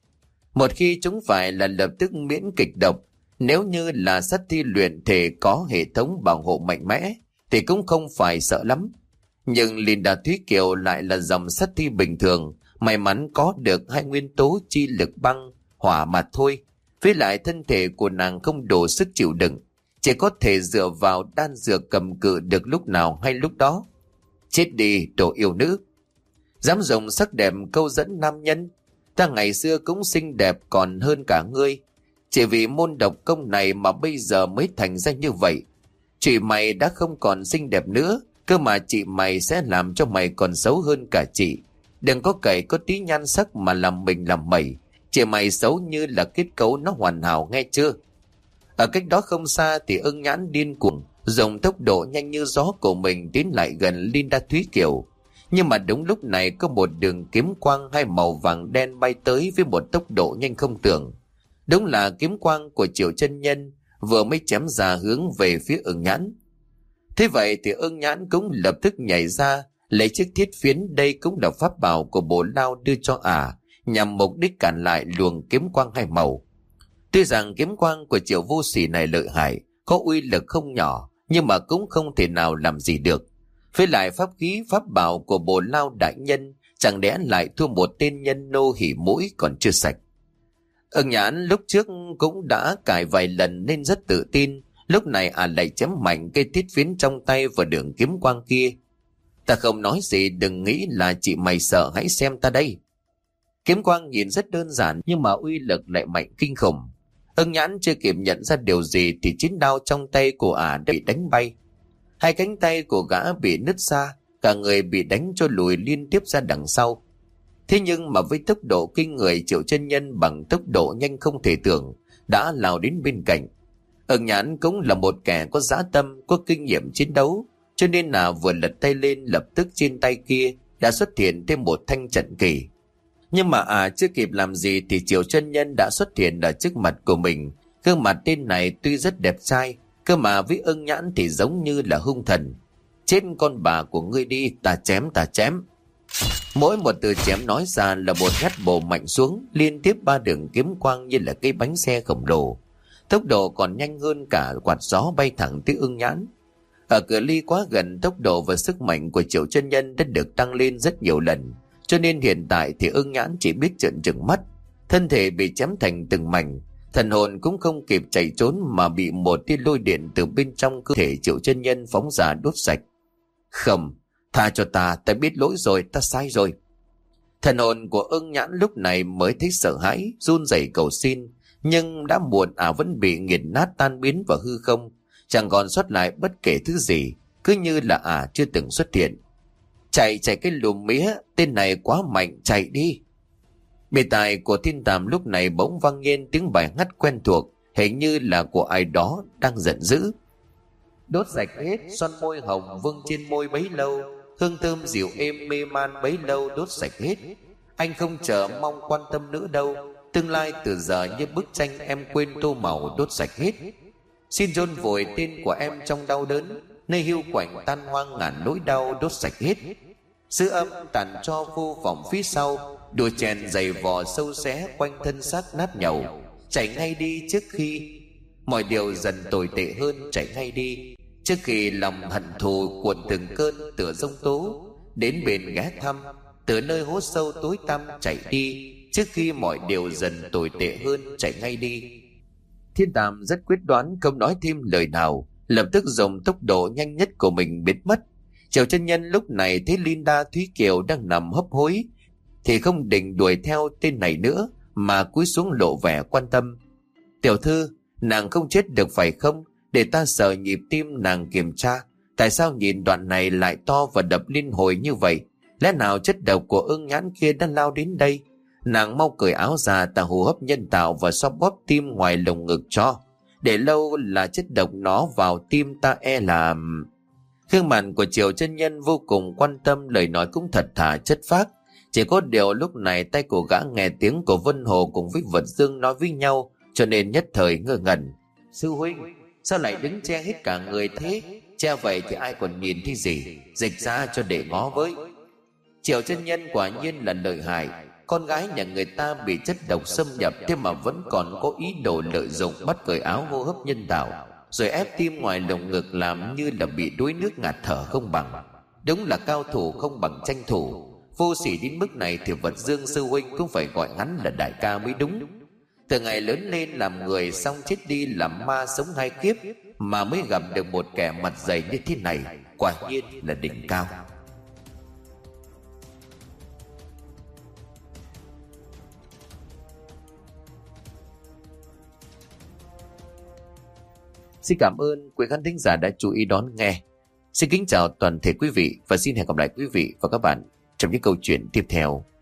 Một khi chúng phải là lập tức miễn kịch độc, nếu như là sát thi luyện thể có hệ thống bảo hộ mạnh mẽ thì cũng không phải sợ lắm. Nhưng Liên Đà Thúy Kiều lại là dòng sát thi bình thường, may mắn có được hai nguyên tố chi lực băng, hỏa mà thôi. Với lại thân thể của nàng không đủ sức chịu đựng, chỉ có thể dựa vào đan dược cầm cự được lúc nào hay lúc đó. Chết đi đồ yêu nữ, dám dùng sắc đẹp câu dẫn nam nhân. Ta ngày xưa cũng xinh đẹp còn hơn cả ngươi, chỉ vì môn độc công này mà bây giờ mới thành ra như vậy. Chị mày đã không còn xinh đẹp nữa, cơ mà chị mày sẽ làm cho mày còn xấu hơn cả chị. Đừng có cậy có tí nhan sắc mà làm mình làm mẩy. Chị mày xấu như là kết cấu nó hoàn hảo, nghe chưa? Ở cách đó không xa thì Ưng Nhãn điên cuồng dùng tốc độ nhanh như gió của mình tiến lại gần Liên Đa Thúy Kiều. Nhưng mà đúng lúc này có một đường kiếm quang hai màu vàng đen bay tới với một tốc độ nhanh không tưởng. Đúng là kiếm quang của Triều Chân Nhân vừa mới chém ra hướng về phía Ưng Nhãn. Thế vậy thì Ưng Nhãn cũng lập tức nhảy ra lấy chiếc thiết phiến, đây cũng là pháp bảo của Bồ Lao đưa cho ả, nhằm mục đích cản lại luồng kiếm quang hai màu. Tuy rằng kiếm quang của Triệu Vô Sỉ này lợi hại, có uy lực không nhỏ, nhưng mà cũng không thể nào làm gì được. Với lại pháp khí pháp bảo của Bồ Lao đại nhân chẳng lẽ lại thua một tên nhân nô hỉ mũi còn chưa sạch. Ưng Nhãn lúc trước cũng đã cài vài lần nên rất tự tin, lúc này ả lại chém mạnh cây thiết phiến trong tay vào đường kiếm quang kia. Ta không nói gì, đừng nghĩ là chị mày sợ, hãy xem ta đây. Kiếm quang nhìn rất đơn giản nhưng mà uy lực lại mạnh kinh khủng. Ưng Nhãn chưa kịp nhận ra điều gì thì chiến đao trong tay của ả đã bị đánh bay. Hai cánh tay của gã bị nứt ra, cả người bị đánh cho lùi liên tiếp ra đằng sau. Thế nhưng mà với tốc độ kinh người, Triệu Chân Nhân bằng tốc độ nhanh không thể tưởng đã lao đến bên cạnh. Ưng Nhãn cũng là một kẻ có dã tâm, có kinh nghiệm chiến đấu, cho nên là vừa lật tay lên lập tức trên tay kia đã xuất hiện thêm một thanh trận kỳ. Nhưng mà à chưa kịp làm gì thì Triệu Chân Nhân đã xuất hiện ở trước mặt của mình. Gương mặt tên này tuy rất đẹp trai, cơ mà với Ưng Nhãn thì giống như là hung thần. Chết con bà của ngươi đi, ta chém ta chém. Mỗi một từ chém nói ra là một nhát bổ mạnh xuống, liên tiếp ba đường kiếm quang như là cây bánh xe khổng lồ. Tốc độ còn nhanh hơn cả quạt gió bay thẳng tới Ưng Nhãn. Ở cự ly quá gần, tốc độ và sức mạnh của Triệu Chân Nhân đã được tăng lên rất nhiều lần, cho nên hiện tại thì Ưng Nhãn chỉ biết trợn trừng mắt, thân thể bị chém thành từng mảnh, thần hồn cũng không kịp chạy trốn mà bị một tia lôi điện từ bên trong cơ thể Triệu Chân Nhân phóng ra đốt sạch. Không, tha cho ta, ta biết lỗi rồi, ta sai rồi. Thần hồn của Ưng Nhãn lúc này mới thấy sợ hãi, run rẩy cầu xin, nhưng đã muộn, ả vẫn bị nghiền nát tan biến vào hư không, chẳng còn sót lại bất kể thứ gì, cứ như là ả chưa từng xuất hiện. Chạy chạy cái lùm mía, tên này quá mạnh, chạy đi. Bề tai của Thiên Tàm lúc này bỗng vang lên tiếng bài hát quen thuộc, hình như là của ai đó đang giận dữ. Đốt sạch hết son môi hồng vương trên môi bấy lâu, hương thơm dịu êm mê man bấy lâu đốt sạch hết. Anh không chờ mong quan tâm nữa đâu, Tương lai từ giờ như bức tranh em quên tô màu đốt sạch hết. Xin chôn vùi tên của em trong đau đớn, nơi hiu quạnh tan hoang ngàn nỗi đau đốt sạch hết. Dư âm tàn cho vô vọng phía sau, đùa chèn giày vò sâu xé quanh thân xác nát nhầu. Chạy ngay đi trước khi mọi điều dần tồi tệ hơn, chạy ngay đi trước khi lòng hận thù cuộn từng cơn tựa giông tố đến bền ghé thăm. Từ nơi hố sâu tối tăm chạy đi trước khi mọi điều dần tồi tệ hơn, chạy ngay đi. Thiên Tàm rất quyết đoán, không nói thêm lời nào, lập tức dùng tốc độ nhanh nhất của mình biến mất. Triệu chân nhân lúc này thấy Linda Thúy Kiều đang nằm hấp hối thì không định đuổi theo tên này nữa, mà cúi xuống lộ vẻ quan tâm. Tiểu thư, nàng không chết được phải không? Để ta sờ nhịp tim nàng kiểm tra. Tại sao nhìn đoạn này lại to và đập liên hồi như vậy? Lẽ nào chất độc của ưng nhãn kia đã lao đến đây? Nàng mau cởi áo ra, ta hô hấp nhân tạo và xoa bóp tim ngoài lồng ngực cho. Để lâu là chất độc nó vào tim ta e là... Gương mặt của Triệu chân nhân vô cùng quan tâm, lời nói cũng thật thà chất phác. Chỉ có điều lúc này tay của gã nghe tiếng của Vân Hồ cùng với Vật Dương nói với nhau, cho nên nhất thời ngơ ngẩn. Sư huynh, sao lại đứng che hết cả người thế? Che vậy thì ai còn nhìn thấy gì? Dịch ra cho để ngó với. Triệu chân nhân quả nhiên là lợi hại. Con gái nhà người ta bị chất độc xâm nhập, thế mà vẫn còn có ý đồ lợi dụng bắt cởi áo hô hấp nhân tạo, rồi ép tim ngoài lồng ngực làm như là bị đuối nước ngạt thở không bằng. Đúng là cao thủ không bằng tranh thủ. Vô sỉ đến mức này thì Vật Dương sư huynh cũng phải gọi hắn là đại ca mới đúng. Từ ngày lớn lên làm người xong chết đi làm ma sống hai kiếp, mà mới gặp được một kẻ mặt dày như thế này, quả nhiên là đỉnh cao. Xin cảm ơn quý khán thính giả đã chú ý đón nghe. Xin kính chào toàn thể quý vị và xin hẹn gặp lại quý vị và các bạn trong những câu chuyện tiếp theo.